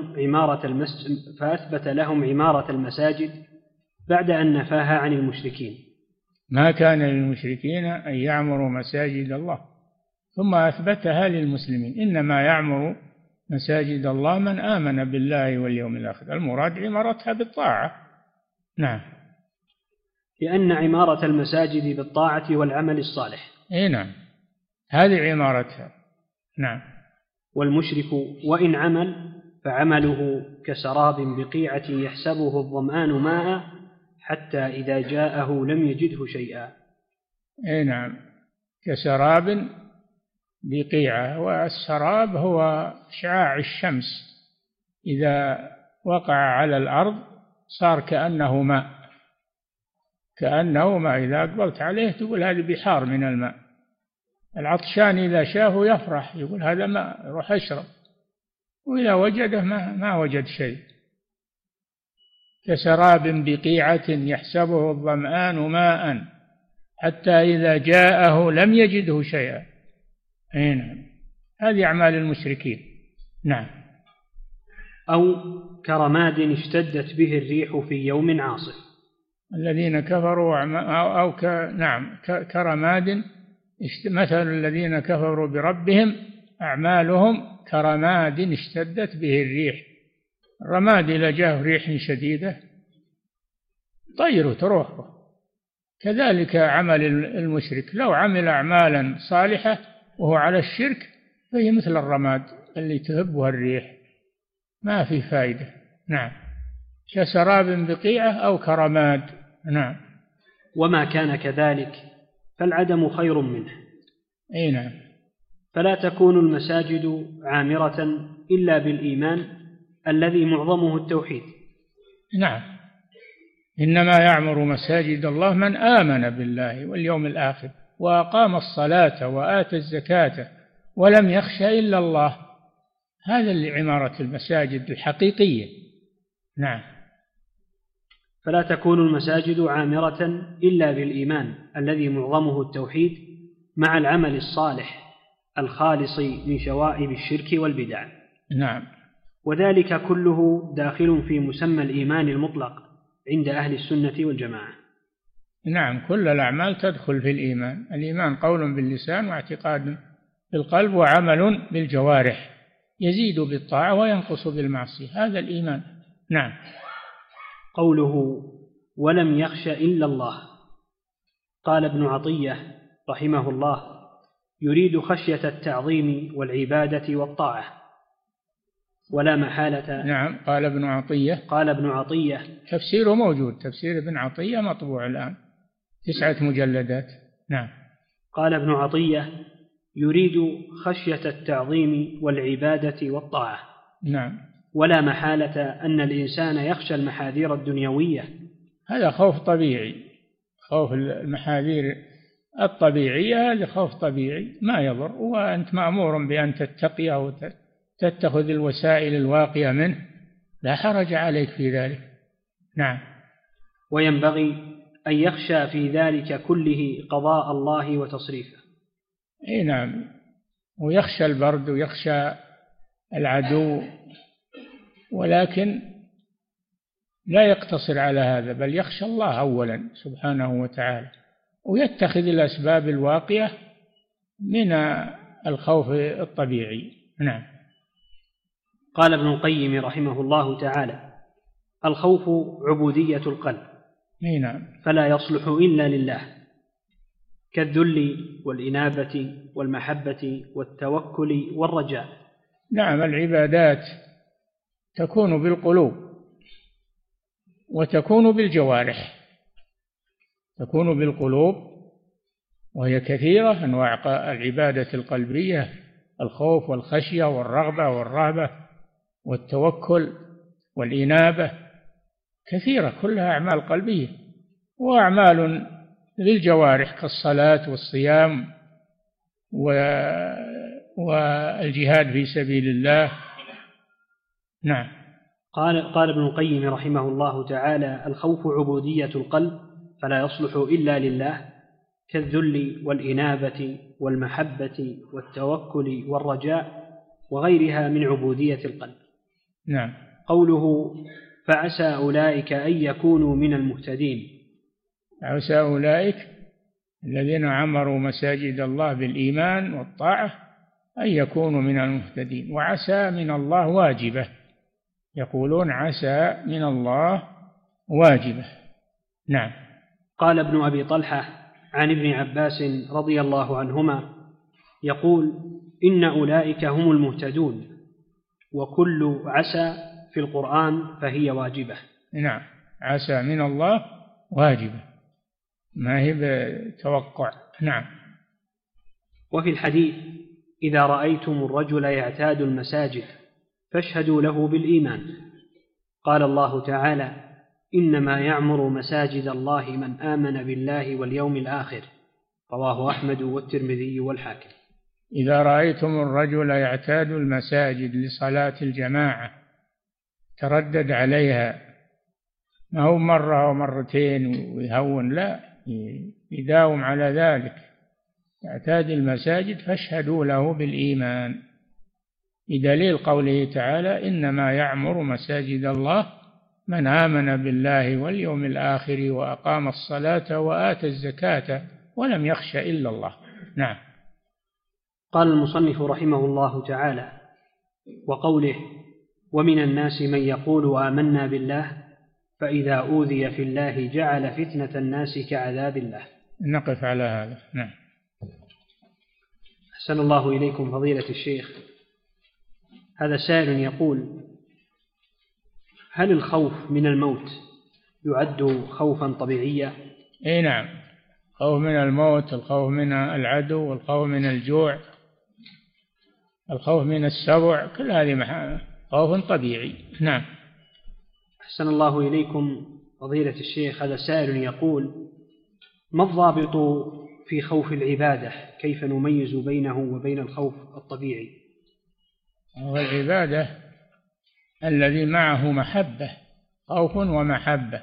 لهم عمارة المساجد بعد أن نفاها عن المشركين. ما كان للمشركين أن يعمروا مساجد الله، ثم أثبتها للمسلمين. إنما يعمر مساجد الله من آمن بالله واليوم الآخر، المراد عمارتها بالطاعة. نعم. لأن عمارة المساجد بالطاعة والعمل الصالح. نعم، هذه عمارتها. نعم. والمشرك وإن عمل فعمله كسراب بقيعة يحسبه الظمآن ماء حتى إذا جاءه لم يجده شيئا. نعم، كسراب بقيعة، والسراب هو شعاع الشمس إذا وقع على الأرض صار كأنه ماء، إذا أقبلت عليه تقول هذه بحار من الماء. العطشان إذا شافه يفرح، يقول هذا ماء، يروح أشرب، وإذا وجده ما وجد شيء. كسراب بقيعة يحسبه الظمآن ماء حتى إذا جاءه لم يجده شيئا. نعم، هذه أعمال المشركين. نعم. أو كرماد اشتدت به الريح في يوم عاصف. الذين كفروا كرماد، مثل الذين كفروا بربهم أعمالهم كرماد اشتدت به الريح. الرماد إذا جاءه ريح شديدة طيره تروحه. كذلك عمل المشرك، لو عمل أعمالا صالحة وهو على الشرك فهي مثل الرماد اللي تهبها الريح، ما في فائدة. نعم، كسراب بقيعة أو كرماد. نعم. وما كان كذلك فالعدم خير منه. نعم. فلا تكون المساجد عامرة إلا بالإيمان الذي معظمه التوحيد. نعم، إنما يعمر مساجد الله من آمن بالله واليوم الآخر وأقام الصلاة وآتى الزكاة ولم يخش إلا الله. هذا اللي عمارة المساجد الحقيقية. نعم. فلا تكون المساجد عامرة إلا بالإيمان الذي معظمه التوحيد مع العمل الصالح الخالص من شوائب الشرك والبدع. نعم. وذلك كله داخل في مسمى الإيمان المطلق عند أهل السنة والجماعة. نعم، كل الأعمال تدخل في الإيمان. الإيمان قول باللسان واعتقاد بالقلب وعمل بالجوارح، يزيد بالطاعة وينقص بالمعصية، هذا الإيمان. نعم. قوله ولم يخش إلا الله، قال ابن عطية رحمه الله: يريد خشية التعظيم والعبادة والطاعة ولا محالة. نعم. قال ابن عطية تفسيره موجود، تفسير ابن عطية مطبوع الآن 9 مجلدات. نعم. قال ابن عطية: يريد خشية التعظيم والعبادة والطاعة. نعم. ولا محالة أن الإنسان يخشى المحاذير الدنيوية. هذا خوف طبيعي، خوف المحاذير الطبيعية، هذا خوف طبيعي ما يضر، وأنت مأمور بأن تتقيه وتتخذ الوسائل الواقية منه، لا حرج عليك في ذلك. نعم. وينبغي أن يخشى في ذلك كله قضاء الله وتصريفه. أي نعم. ويخشى البرد ويخشى العدو، ولكن لا يقتصر على هذا، بل يخشى الله أولا سبحانه وتعالى، ويتخذ الأسباب الواقية من الخوف الطبيعي. نعم. قال ابن القيم رحمه الله تعالى: الخوف عبودية القلب. نعم. فلا يصلح إلا لله، كالذل والإنابة والمحبة والتوكل والرجاء. نعم. العبادات تكون بالقلوب وتكون بالجوارح. تكون بالقلوب وهي كثيرة، أنواع العبادة القلبية: الخوف والخشية والرغبة والرهبة والتوكل والإنابة، كثيرة كلها أعمال قلبية. وأعمال للجوارح كالصلاة والصيام والجهاد في سبيل الله. نعم. قال ابن القيم رحمه الله تعالى: الخوف عبودية القلب فلا يصلح إلا لله، كالذل والإنابة والمحبة والتوكل والرجاء وغيرها من عبودية القلب. نعم. قوله: فعسى أولئك أن يكونوا من المهتدين. عسى أولئك الذين عمروا مساجد الله بالإيمان والطاعة أن يكونوا من المهتدين. وعسى من الله واجبة، يقولون عسى من الله واجبة. نعم. قال ابن أبي طلحة عن ابن عباس رضي الله عنهما يقول: إن أولئك هم المهتدون، وكل عسى في القرآن فهي واجبة. نعم. عسى من الله واجبة، ما هي بتوقع. نعم. وفي الحديث: إذا رأيتم الرجل يعتاد المساجد فاشهدوا له بالإيمان. قال الله تعالى: إنما يعمر مساجد الله من آمن بالله واليوم الآخر. رواه أحمد والترمذي والحاكم. إذا رأيتم الرجل يعتاد المساجد لصلاة الجماعة تردد عليها، ما هو مرة أو مرتين ويهون، لا، يداوم على ذلك، يعتاد المساجد فاشهدوا له بالإيمان، بدليل قوله تعالى: إنما يعمر مساجد الله من آمن بالله واليوم الآخر وأقام الصلاة وآتى الزكاة ولم يخش إلا الله. نعم. قال المصنف رحمه الله تعالى: وقوله: ومن الناس من يقول آمنا بالله فإذا أوذي في الله جعل فتنة الناس كعذاب الله. نقف على هذا. نعم. أحسن الله إليكم فضيلة الشيخ. هذا سائل يقول: هل الخوف من الموت يعد خوفا طبيعيا؟ اي نعم. الخوف من الموت، الخوف من العدو، الخوف من الجوع، الخوف من السبع، كل هذه خوف طبيعي. نعم. أحسن الله إليكم فضيلة الشيخ. هذا سائل يقول: ما الضابط في خوف العبادة؟ كيف نميز بينه وبين الخوف الطبيعي؟ والعبادة الذي معه محبة، خوف ومحبة،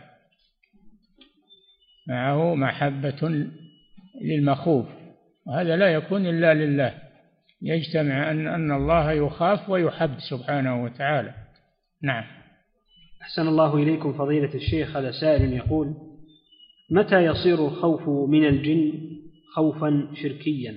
معه محبة للمخوف، وهذا لا يكون إلا لله، يجتمع أن الله يخاف ويحب سبحانه وتعالى. نعم. أحسن الله إليكم فضيلة الشيخ. هذا سائل يقول: متى يصير الخوف من الجن خوفا شركيا؟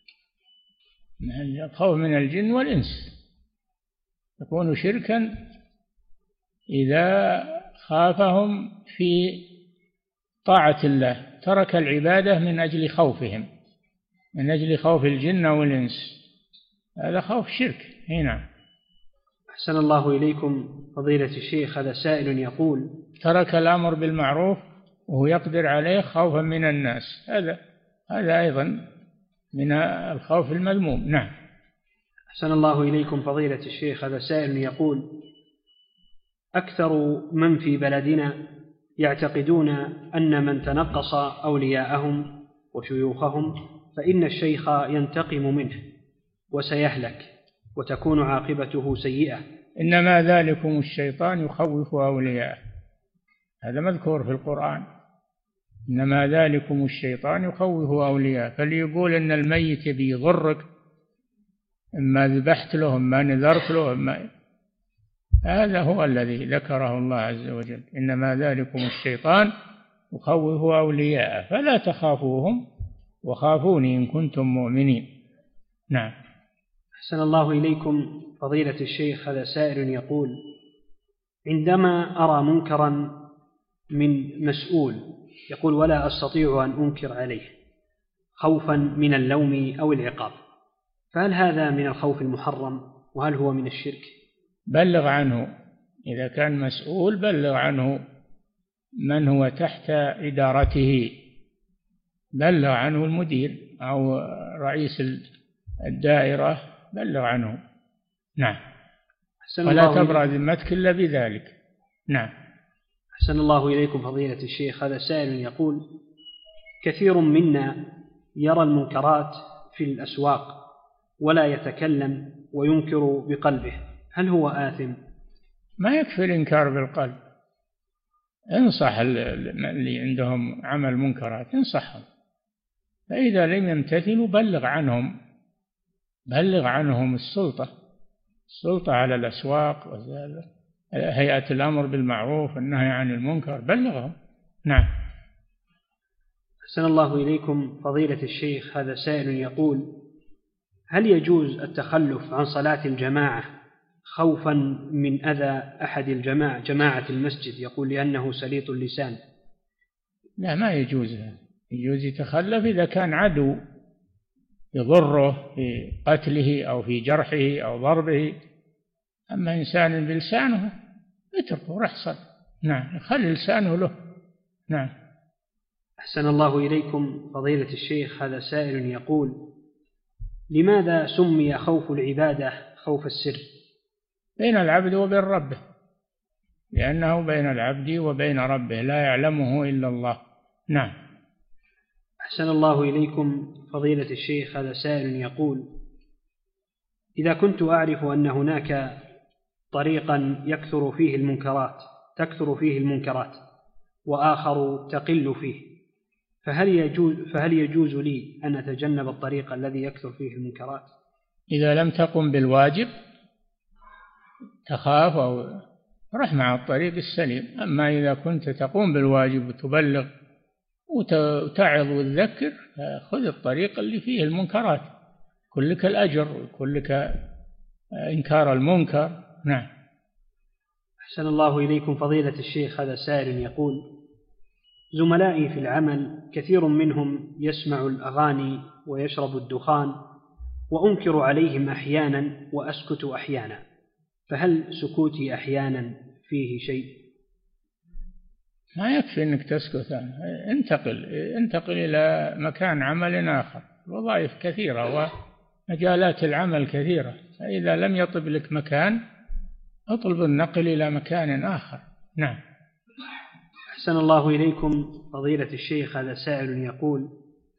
الخوف من الجن والإنس يكون شركا إذا خافهم في طاعة الله ترك العبادة من أجل خوفهم، من أجل خوف الجن والإنس، هذا خوف شرك. هنا أحسن الله إليكم فضيلة الشيخ، هذا سائل يقول: ترك الأمر بالمعروف وهو يقدر عليه خوفا من الناس، هذا أيضا من الخوف المذموم. نعم. أحسن الله إليكم فضيلة الشيخ، هذا سائل يقول: أكثر من في بلدنا يعتقدون أن من تنقص أولياءهم وشيوخهم فإن الشيخ ينتقم منه وسيهلك وتكون عاقبته سيئة. إنما ذلكم الشيطان يخوف أولياءه، هذا مذكور في القرآن، إنما ذلكم الشيطان يخوف أولياءه. فليقول أن الميت بيضرك، إما ذبحت له إما نذرت له هذا هو الذي ذكره الله عز وجل، إنما ذلكم الشيطان يخوف أولياءه فلا تخافوهم وخافوني إن كنتم مؤمنين. نعم. أحسن الله إليكم فضيلة الشيخ، هذا سائل يقول: عندما أرى منكرا من مسؤول يقول ولا أستطيع أن أنكر عليه خوفا من اللوم أو العقاب، فهل هذا من الخوف المحرم وهل هو من الشرك؟ بلغ عنه، إذا كان مسؤول بلغ عنه من هو تحت إدارته، بلغ عنه المدير أو رئيس الدائرة، بلغ عنه. نعم. ولا تبرأ ذمتك إلا بذلك. نعم. أحسن الله إليكم فضيلة الشيخ، هذا سائل يقول: كثير منا يرى المنكرات في الأسواق ولا يتكلم وينكر بقلبه، هل هو آثم؟ ما يكفي الإنكار بالقلب، انصح اللي عندهم عمل منكرات، انصحهم، فإذا لم يمتثلوا بلغ عنهم السلطة على الأسواق، هيئة الأمر بالمعروف والنهي عن المنكر، بلغهم. نعم. أحسن الله إليكم فضيلة الشيخ، هذا سائل يقول: هل يجوز التخلف عن صلاة الجماعة خوفا من أذى أحد جماعة المسجد، يقول لأنه سليط اللسان؟ لا، ما يجوز. يجوز يتخلف إذا كان عدو يضره في قتله أو في جرحه أو ضربه، أما إنسان بلسانه اتركه رحصا. نعم، خلي لسانه له. نعم. أحسن الله إليكم فضيلة الشيخ، هذا سائل يقول: لماذا سمي خوف العبادة خوف السر؟ بين العبد وبين ربه، لأنه بين العبد وبين ربه لا يعلمه إلا الله. نعم. أحسن الله إليكم فضيلة الشيخ، هذا سائل يقول: إذا كنت أعرف أن هناك طريقا تكثر فيه المنكرات وآخر تقل فيه، فهل يجوز لي أن أتجنب الطريق الذي يكثر فيه المنكرات؟ إذا لم تقم بالواجب تخاف أو رح مع الطريق السليم، أما إذا كنت تقوم بالواجب وتبلغ وتعظ وتذكر، خذ الطريق اللي فيه المنكرات، كلك الأجر وكلك إنكار المنكر. نعم. أحسن الله إليكم فضيلة الشيخ، هذا سائل يقول: زملائي في العمل كثير منهم يسمع الأغاني ويشرب الدخان، وأنكر عليهم أحيانا وأسكت أحيانا، فهل سكوتي أحيانا فيه شيء؟ ما يكفي أنك تسكت، انتقل إلى مكان عمل آخر، وظائف كثيرة ومجالات العمل كثيرة، فإذا لم يطب لك مكان اطلب النقل إلى مكان آخر. نعم. أحسن الله إليكم فضيلة الشيخ، هذا سائل يقول: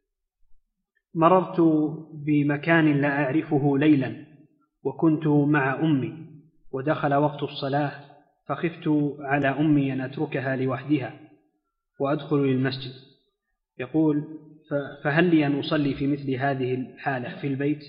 مررت بمكان لا أعرفه ليلا وكنت مع أمي، ودخل وقت الصلاة فخفت على أمي أن أتركها لوحدها وأدخل للمسجد، يقول: فهل لي أن أصلي في مثل هذه الحالة في البيت؟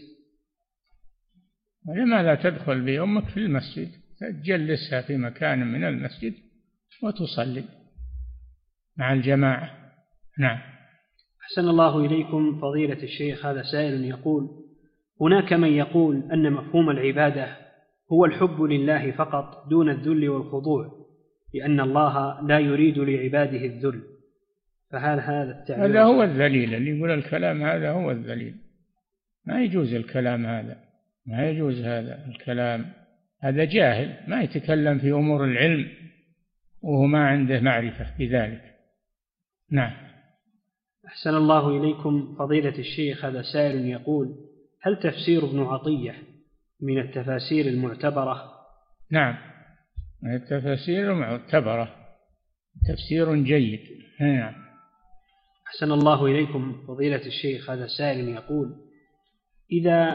لماذا تدخل بأمك في المسجد؟ تجلسها في مكان من المسجد وتصلي مع الجماعة. نعم. أحسن الله إليكم فضيلة الشيخ، هذا سائل يقول: هناك من يقول أن مفهوم العبادة هو الحب لله فقط دون الذل والخضوع، لأن الله لا يريد لعباده الذل، فهل هذا التعبير هذا هو الذليل، اللي يقول الكلام هذا هو الذليل. ما يجوز الكلام هذا، ما يجوز هذا الكلام، هذا جاهل ما يتكلم في أمور العلم وهو ما عنده معرفة بذلك. نعم. أحسن الله إليكم فضيلة الشيخ، هذا سائل يقول: هل تفسير ابن عطية من التفاسير المعتبرة؟ نعم، من التفاسير المعتبرة، تفسير جيد. نعم. أحسن الله إليكم فضيلة الشيخ، هذا سائل يقول: إذا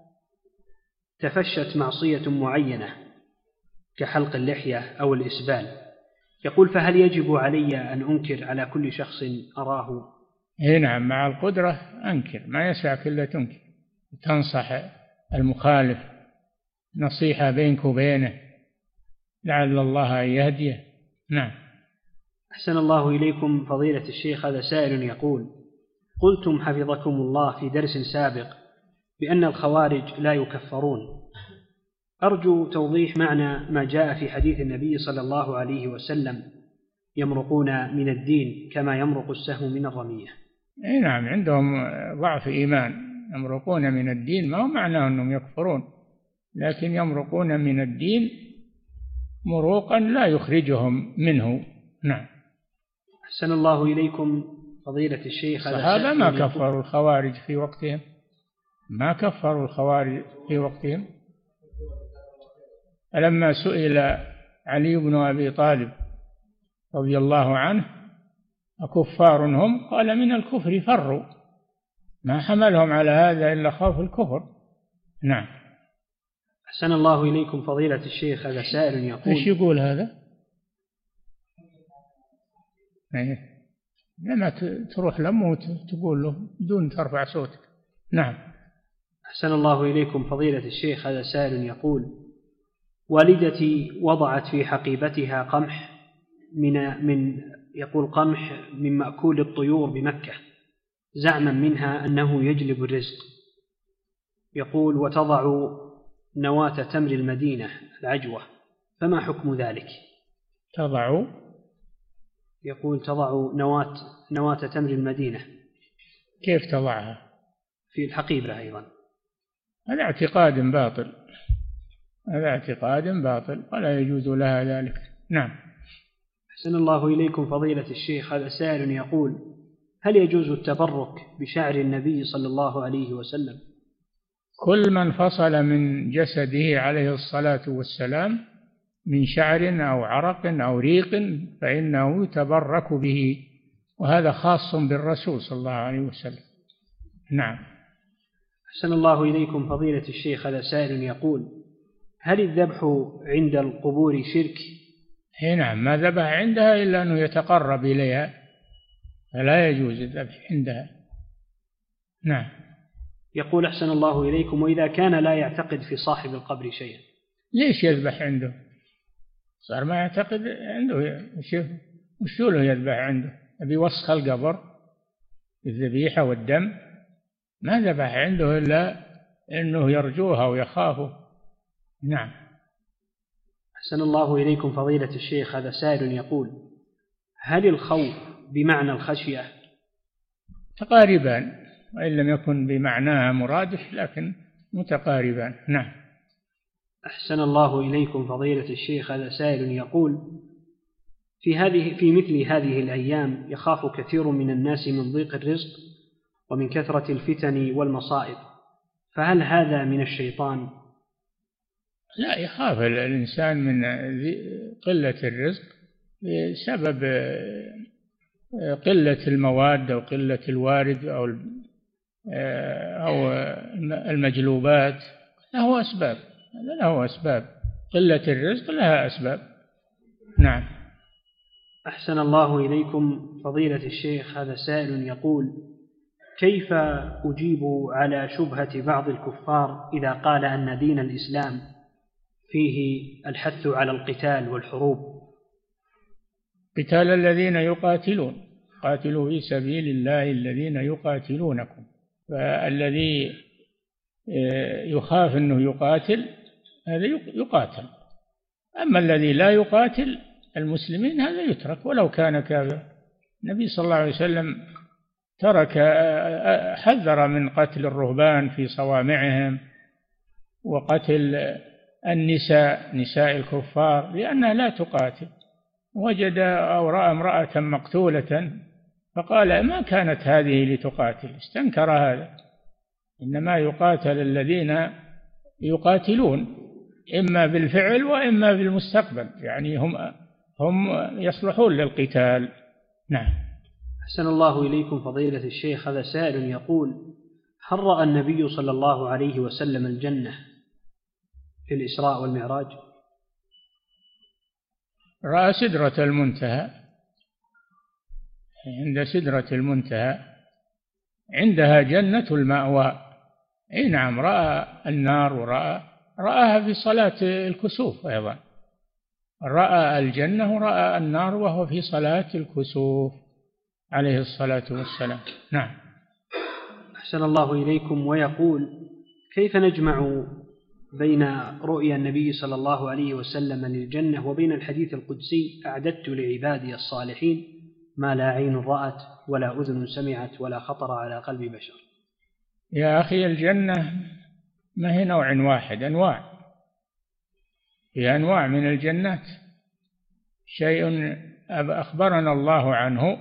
تفشت معصية معينة كحلق اللحية أو الإسبال، يقول: فهل يجب علي أن أنكر على كل شخص أراه؟ نعم، مع القدرة أنكر، ما يسعك إلا تنكر، تنصح المخالف نصيحة بينك وبينه لعل الله أن يهديه. نعم. أحسن الله إليكم فضيلة الشيخ، هذا سائل يقول: قلتم حفظكم الله في درس سابق بأن الخوارج لا يكفرون، أرجو توضيح معنى ما جاء في حديث النبي صلى الله عليه وسلم: يمرقون من الدين كما يمرق السهم من الرمية. نعم، عندهم ضعف إيمان، يمرقون من الدين ما هو معناه أنهم يكفرون، لكن يمرقون من الدين مروقا لا يخرجهم منه. نعم. أحسن الله إليكم فضيلة الشيخ، الصحابة ما كفروا الخوارج في وقتهم، ما كفروا الخوارج في وقتهم. لما سئل علي بن أبي طالب رضي الله عنه: أكفار هم؟ قال: من الكفر فروا، ما حملهم على هذا إلا خوف الكفر. نعم. أحسن الله إليكم فضيلة الشيخ، هذا سائل يقول: إيش يقول هذا؟ لما تروح لمه وتقول له بدون ترفع صوتك. نعم. أحسن الله إليكم فضيلة الشيخ، هذا سائل يقول: والدتي وضعت في حقيبتها قمح يقول قمح من مأكول الطيور بمكة، زعما منها أنه يجلب الرزق، يقول: وتضع نواة تمر المدينة العجوة، فما حكم ذلك؟ يقول: تضع نواة تمر المدينة. كيف تضعها؟ في الحقيبة أيضا. هذا اعتقاد باطل، هذا اعتقاد باطل ولا يجوز لها ذلك. نعم. أحسن الله إليكم فضيلة الشيخ، هذا سائل يقول: هل يجوز التبرك بشعر النبي صلى الله عليه وسلم؟ كل من فصل من جسده عليه الصلاة والسلام من شعر أو عرق أو ريق فإنه يتبرك به، وهذا خاص بالرسول صلى الله عليه وسلم. نعم. أحسن الله إليكم فضيلة الشيخ، هذا سائل يقول: هل الذبح عند القبور شرك؟ نعم، ما ذبح عندها إلا أنه يتقرب إليها، فلا يجوز الذبح عندها. نعم. يقول: أحسن الله إليكم: وإذا كان لا يعتقد في صاحب القبر شيئا، ليش يذبح عنده؟ صار ما يعتقد عنده، وش له يذبح عنده؟ أبي وسخ القبر الذبيحة والدم، ما ذبح عنده إلا أنه يرجوها ويخافه. نعم. أحسن الله إليكم فضيلة الشيخ، هذا سائل يقول: هل الخوف بمعنى الخشية؟ تقاربان، وإن لم يكن بمعناها مرادف لكن متقاربان. نعم. أحسن الله إليكم فضيلة الشيخ، هذا سائل يقول: في مثل هذه الأيام يخاف كثير من الناس من ضيق الرزق ومن كثرة الفتن والمصائب، فهل هذا من الشيطان؟ لا، يخاف الإنسان من قلة الرزق بسبب قلة المواد أو قلة الوارد أو المجلوبات، له أسباب، له أسباب، قلة الرزق لها أسباب. نعم. أحسن الله إليكم فضيلة الشيخ، هذا سائل يقول: كيف أجيب على شبهة بعض الكفار إذا قال أن دين الإسلام فيه الحث على القتال والحروب؟ قتال الذين يقاتلون، قاتلوا في سبيل الله الذين يقاتلونكم، فالذي يخاف أنه يقاتل هذا يقاتل، أما الذي لا يقاتل المسلمين هذا يترك ولو كان كافرا. النبي صلى الله عليه وسلم حذر من قتل الرهبان في صوامعهم وقتل النساء، نساء الكفار، لأنها لا تقاتل. وجد أو رأى امرأة مقتولة فقال ما كانت هذه لتقاتل، استنكر هذا. إنما يقاتل الذين يقاتلون إما بالفعل وإما بالمستقبل، يعني هم يصلحون للقتال. نعم. أحسن الله إليكم فضيلة الشيخ. هذا سائل يقول: هل رأى النبي صلى الله عليه وسلم الجنة في الإسراء والمعراج؟ رأى سدرة المنتهى، عند سدرة المنتهى عندها جنة المأوى. أي نعم، رأى النار ورآها في صلاة الكسوف أيضا، رأى الجنة ورأى النار وهو في صلاة الكسوف عليه الصلاة والسلام. نعم. أحسن الله إليكم. ويقول: كيف نجمع بين رؤيا النبي صلى الله عليه وسلم للجنة وبين الحديث القدسي: أعددت لعبادي الصالحين ما لا عين رأت ولا أذن سمعت ولا خطر على قلب بشر؟ يا أخي، الجنة ما هي نوع واحد، أنواع، هي أنواع من الجنات. شيء أخبرنا الله عنه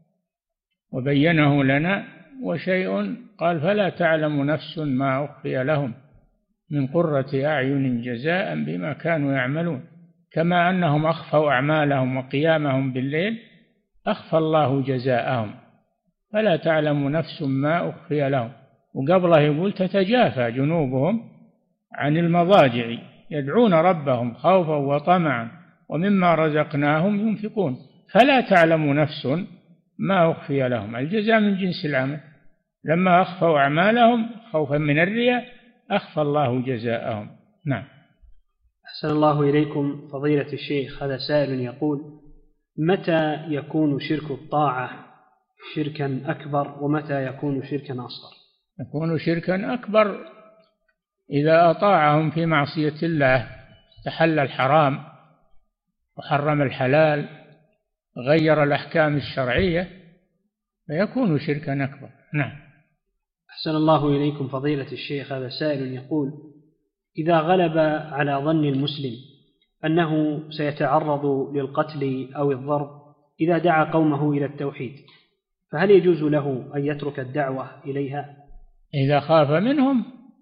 وبينه لنا، وشيء قال فلا تعلم نفس ما أخفي لهم من قرة أعين جزاء بما كانوا يعملون. كما أنهم أخفوا أعمالهم وقيامهم بالليل، أخفى الله جزاءهم، فلا تعلم نفس ما أخفي لهم. وقبله يقول: تتجافى جنوبهم عن المضاجع يدعون ربهم خوفا وطمعا ومما رزقناهم ينفقون. فلا تعلم نفس ما أخفي لهم، الجزاء من جنس العمل. لما أخفوا أعمالهم خوفا من الرياء أخفى الله جزاءهم. نعم. أحسن الله إليكم فضيلة الشيخ. هذا سائل يقول: متى يكون شرك الطاعة شركا أكبر ومتى يكون شركا أصغر؟ يكون شركا أكبر إذا أطاعهم في معصية الله، تحلى الحرام وحرم الحلال، غير الأحكام الشرعية، فيكون شركا أكبر. نعم. أحسن الله إليكم فضيلة الشيخ. هذا سائل يقول: إذا غلب على ظن المسلم أنه سيتعرض للقتل أو الضرب إذا دعا قومه إلى التوحيد، فهل يجوز له أن يترك الدعوة إليها؟ إذا خاف منهم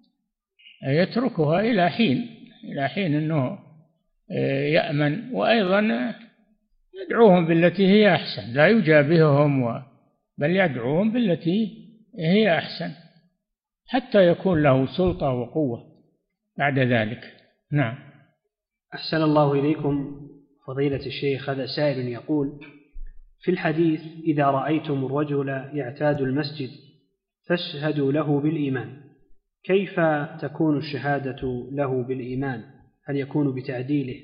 يتركها إلى حين أنه يأمن، وأيضا يدعوهم بالتي هي أحسن، لا يجابههم بل يدعوهم بالتي هي أحسن حتى يكون له سلطة وقوة بعد ذلك. نعم. أحسن الله إليكم فضيلة الشيخ. هذا سائل يقول: في الحديث: إذا رأيتم الرجل يعتاد المسجد فاشهدوا له بالإيمان، كيف تكون الشهادة له بالإيمان؟ هل يكون بتعديله؟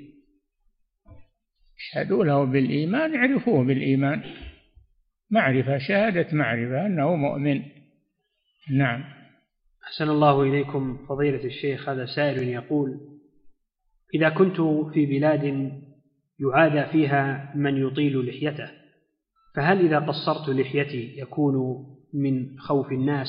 اشهدوا له بالإيمان، اعرفوه بالإيمان، معرفة، شهادة معرفة أنه مؤمن. نعم. أحسن الله إليكم فضيلة الشيخ. هذا سائل يقول: إذا كنت في بلاد يعادى فيها من يطيل لحيته، فهل إذا قصرت لحيتي يكون من خوف الناس؟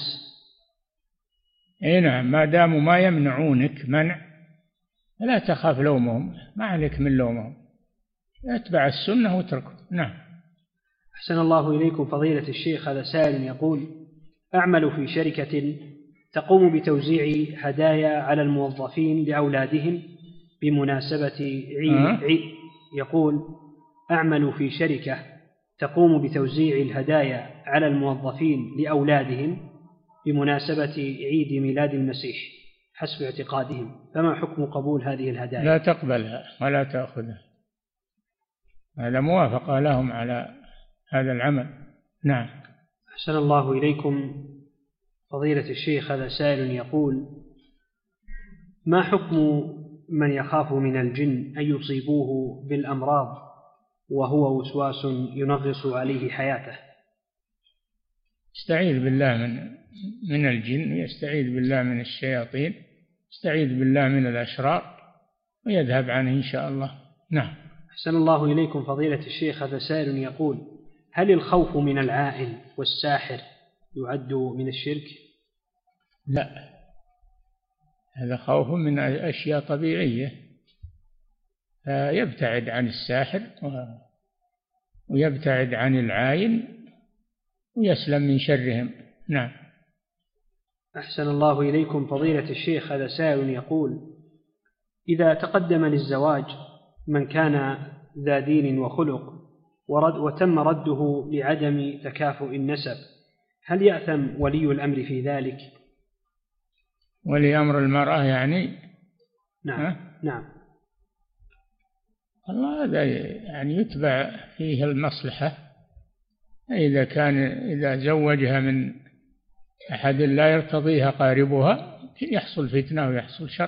اي نعم، ما داموا ما يمنعونك منع لا تخاف لومهم، ما عليك من لومهم، اتبع السنة واتركه. نعم. أحسن الله إليكم فضيلة الشيخ. هذا سائل يقول: أعمل في شركة تقوم بتوزيع هدايا على الموظفين لأولادهم بمناسبة عيد. يقول: أعمل في شركة تقوم بتوزيع الهدايا على الموظفين لأولادهم بمناسبة عيد ميلاد المسيح حسب اعتقادهم، فما حكم قبول هذه الهدايا؟ لا تقبلها ولا تأخذها، هذا موافقة لهم على هذا العمل. نعم. أحسن الله إليكم فضيلة الشيخ. هذا سائل يقول: ما حكم من يخاف من الجن أن يصيبوه بالأمراض وهو وسواس ينغص عليه حياته؟ يستعيذ بالله من الجن، يستعيذ بالله من الشياطين، يستعيذ بالله من الأشرار ويذهب عنه إن شاء الله. نعم. أحسن الله إليكم فضيلة الشيخ. هذا سائل يقول: هل الخوف من العائن والساحر يعد من الشرك؟ لا، هذا خوف من أشياء طبيعية، فيبتعد عن الساحر ويبتعد عن العاين ويسلم من شرهم. نعم. أحسن الله إليكم فضيلة الشيخ، هذا سائل يقول: إذا تقدم للزواج من كان ذا دين وخلق وتم رده لعدم تكافؤ النسب، هل يأثم ولي الأمر في ذلك؟ ولي أمر المرأة يعني؟ نعم. نعم. الله، هذا يعني يتبع فيه المصلحة. إذا زوجها من أحد لا يرتضيها قاربها يحصل فتنة ويحصل شر،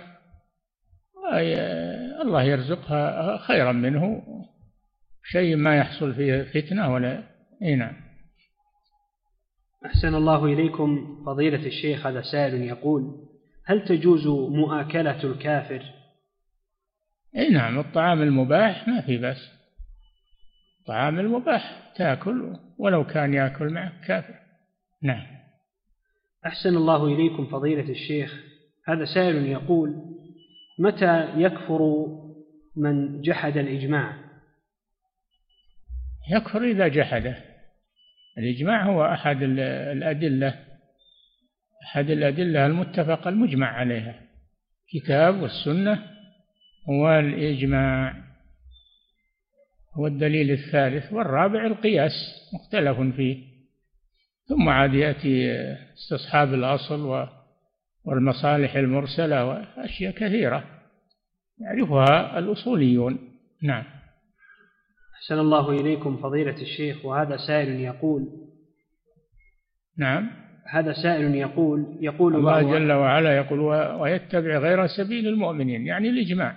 الله يرزقها خيرا منه، شيء ما يحصل فيه فتنة ولا. نعم. أحسن الله إليكم فضيلة الشيخ، هذا سائل يقول: هل تجوز مؤاكلة الكافر؟ نعم، الطعام المباح ما في بأس، الطعام المباح تأكل ولو كان يأكل معك كافر. نعم. أحسن الله إليكم فضيلة الشيخ، هذا سائل يقول: متى يكفر من جحد الإجماع؟ يكفر إذا جحده. الإجماع هو أحد الأدلة المتفق المجمع عليها، كتاب والسنة والإجماع هو الدليل الثالث، والرابع القياس مختلف فيه، ثم عاد يأتي استصحاب الأصل والمصالح المرسلة وأشياء كثيرة يعرفها الأصوليون. نعم. أحسن الله إليكم فضيلة الشيخ، وهذا سائل يقول: نعم. هذا سائل يقول الله جل وعلا يقول: ويتبع غير سبيل المؤمنين، يعني الإجماع.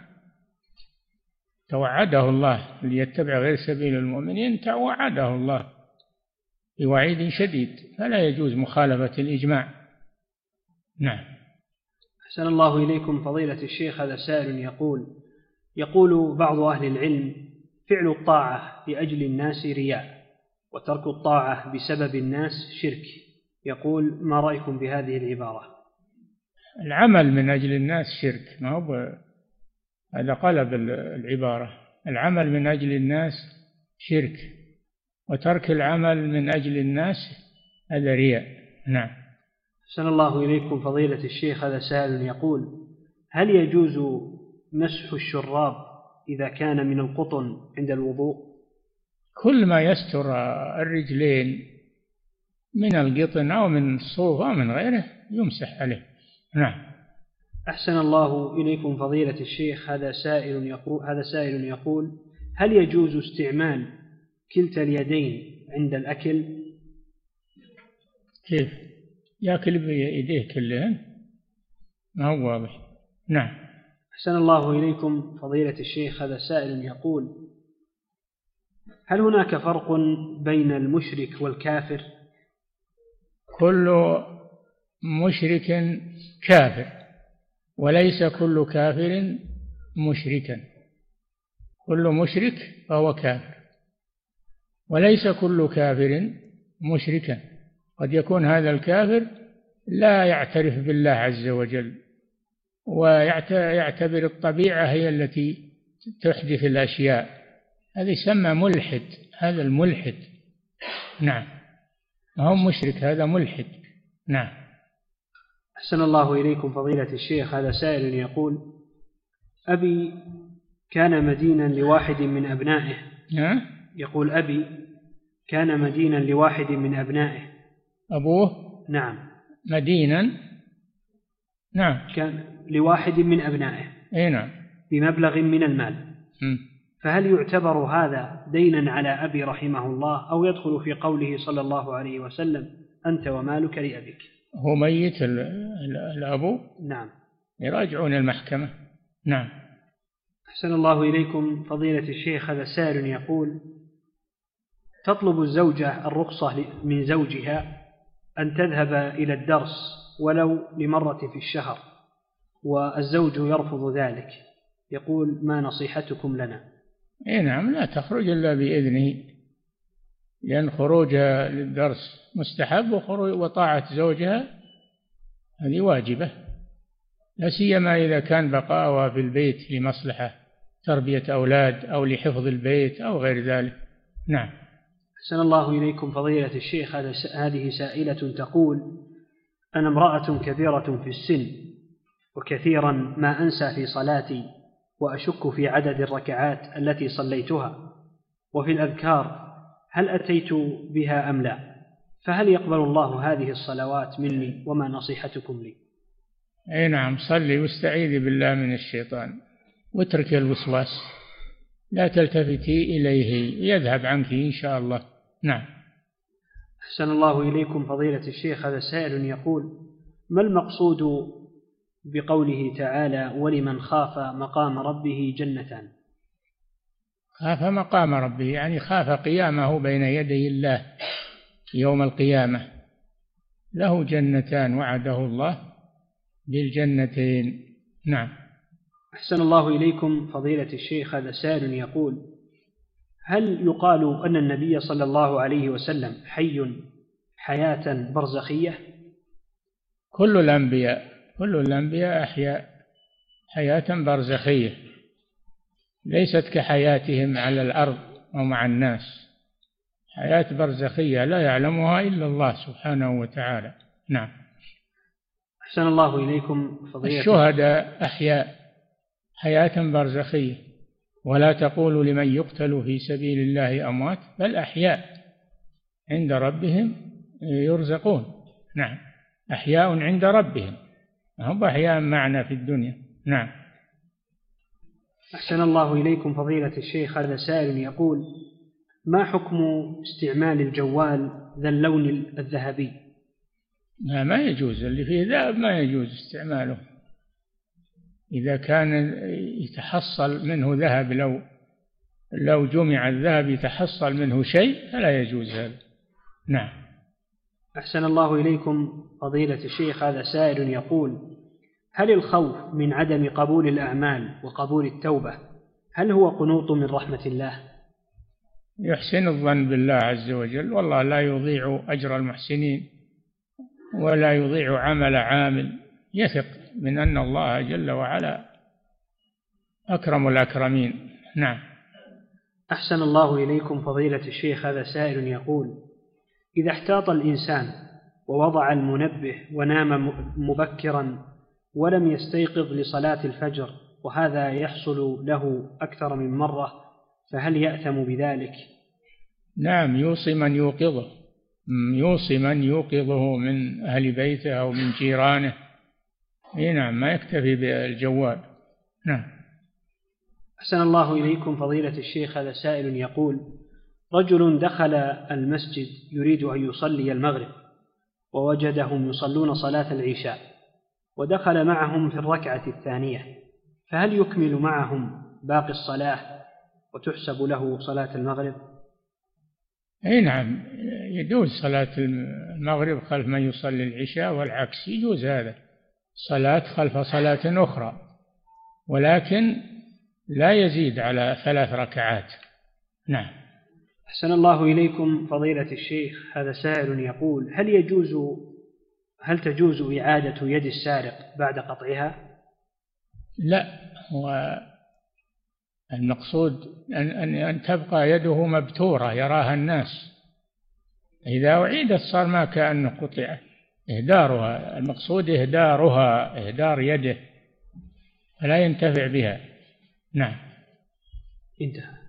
توعده الله ليتبع غير سبيل المؤمنين، توعده الله بوعيد شديد، فلا يجوز مخالفة الإجماع. نعم. أحسن الله إليكم فضيلة الشيخ، هذا سائل يقول بعض أهل العلم: فعل الطاعة لأجل الناس رياء، وترك الطاعة بسبب الناس شرك. يقول: ما رأيكم بهذه العبارة؟ العمل من أجل الناس شرك، ما هو هذا قلب العبارة. العمل من أجل الناس شرك، وترك العمل من أجل الناس هذا رياء. نعم. أحسن الله إليكم فضيلة الشيخ، هذا سائل يقول: هل يجوز مسح الشراب إذا كان من القطن عند الوضوء؟ كل ما يستر الرجلين من القطن أو من الصوف أو من غيره يمسح عليه. نعم. أحسن الله إليكم فضيلة الشيخ، هذا سائل يقول: هل يجوز استعمال كلتا اليدين عند الأكل؟ كيف يأكل بيديه كلهن؟ ما هو واضح. نعم. أحسن الله إليكم فضيلة الشيخ، هذا سائل يقول: هل هناك فرق بين المشرك والكافر؟ كل مشرك كافر، وليس كل كافر مشركا. كل مشرك فهو كافر، وليس كل كافر مشركا. قد يكون هذا الكافر لا يعترف بالله عز وجل، ويعتبر الطبيعة هي التي تحدث الأشياء، هذا يسمى ملحد. هذا الملحد. نعم. ما هو مشرك، هذا ملحد. نعم. أحسن الله إليكم فضيلة الشيخ، هذا سائل يقول: أبي كان مدينا لواحد من أبنائه. يقول: أبي كان مدينا لواحد من أبنائه. أبوه؟ نعم. مدينا؟ نعم. كان لواحد من أبنائه. نعم. بمبلغ من المال. فهل يعتبر هذا دينا على أبي رحمه الله، أو يدخل في قوله صلى الله عليه وسلم: أنت ومالك لأبيك؟ هو ميت الأبو؟ نعم. يراجعون المحكمة. نعم. أحسن الله إليكم فضيلة الشيخ، هذا سائل يقول: تطلب الزوجة الرخصة من زوجها أن تذهب إلى الدرس ولو لمرة في الشهر، والزوج يرفض ذلك. يقول: ما نصيحتكم لنا؟ نعم، لا تخرج إلا بإذنه. لأن خروجها للدرس مستحب، وطاعة زوجها هذه واجبة، لا سيما إذا كان بقاؤها في البيت لمصلحة تربية أولاد أو لحفظ البيت أو غير ذلك. نعم. أحسن الله إليكم فضيلة الشيخ، هذه سائلة تقول: أنا امرأة كبيرة في السن، وكثيرا ما أنسى في صلاتي، وأشك في عدد الركعات التي صليتها، وفي الأذكار هل أتيت بها أم لا؟ فهل يقبل الله هذه الصلوات مني، وما نصيحتكم لي؟ أي نعم، صلي واستعيذي بالله من الشيطان، واترك الوسواس، لا تلتفتي إليه، يذهب عنك إن شاء الله. نعم. أحسن الله إليكم فضيلة الشيخ، هذا سائل يقول: ما المقصود بقوله تعالى: ولمن خاف مقام ربه جنتان؟ خاف مقام ربه يعني خاف قيامه بين يدي الله يوم القيامة، له جنتان وعده الله بالجنتين. نعم. أحسن الله إليكم فضيلة الشيخ، هذا سائل يقول: هل يقال أن النبي صلى الله عليه وسلم حي حياة برزخية؟ كل الأنبياء أحياء حياة برزخية، ليست كحياتهم على الأرض أو مع الناس، حياة برزخية لا يعلمها إلا الله سبحانه وتعالى. نعم. أحسن الله إليكم فضيلة الشهداء أحياء حياة برزخية، ولا تقولوا لمن يقتل في سبيل الله أموات بل أحياء عند ربهم يرزقون. نعم، أحياء عند ربهم، هم أحياء معنا في الدنيا. نعم. أحسن الله إليكم فضيلة الشيخ، هذا سائل يقول: ما حكم استعمال الجوال ذا اللون الذهبي؟ ما يجوز، اللي فيه ذهب ما يجوز استعماله، إذا كان يتحصل منه ذهب، لو جمع الذهب يتحصل منه شيء فلا يجوز هذا. نعم. أحسن الله إليكم فضيلة الشيخ، هذا سائل يقول: هل الخوف من عدم قبول الأعمال وقبول التوبة هل هو قنوط من رحمة الله؟ يحسن الظن بالله عز وجل، والله لا يضيع أجر المحسنين ولا يضيع عمل عامل، يثق من أن الله جل وعلا أكرم الأكرمين. نعم. أحسن الله إليكم فضيلة الشيخ، هذا سائل يقول: إذا احتاط الإنسان ووضع المنبه ونام مبكرا ولم يستيقظ لصلاة الفجر، وهذا يحصل له أكثر من مرة، فهل يأثم بذلك؟ نعم، يوصي من يوقظه من أهل بيته أو من جيرانه. نعم، ما يكتفي بالجوال. نعم. أحسن الله إليكم فضيلة الشيخ، هذا سائل يقول: رجل دخل المسجد يريد أن يصلي المغرب، ووجدهم يصلون صلاة العشاء، ودخل معهم في الركعة الثانية، فهل يكمل معهم باقي الصلاة وتحسب له صلاة المغرب؟ أي نعم، يجوز صلاة المغرب خلف من يصلي العشاء، والعكس يجوز هذا، صلاة خلف صلاة أخرى، ولكن لا يزيد على 3 ركعات. نعم. أحسن الله إليكم فضيلة الشيخ، هذا سائل يقول: هل تجوز إعادة يد السارق بعد قطعها؟ لا، المقصود أن تبقى يده مبتورة يراها الناس، إذا أعيدت صار ما كأنه قطع، إهدارها، المقصود إهدارها، إهدار يده، فلا ينتفع بها. نعم. انتهى.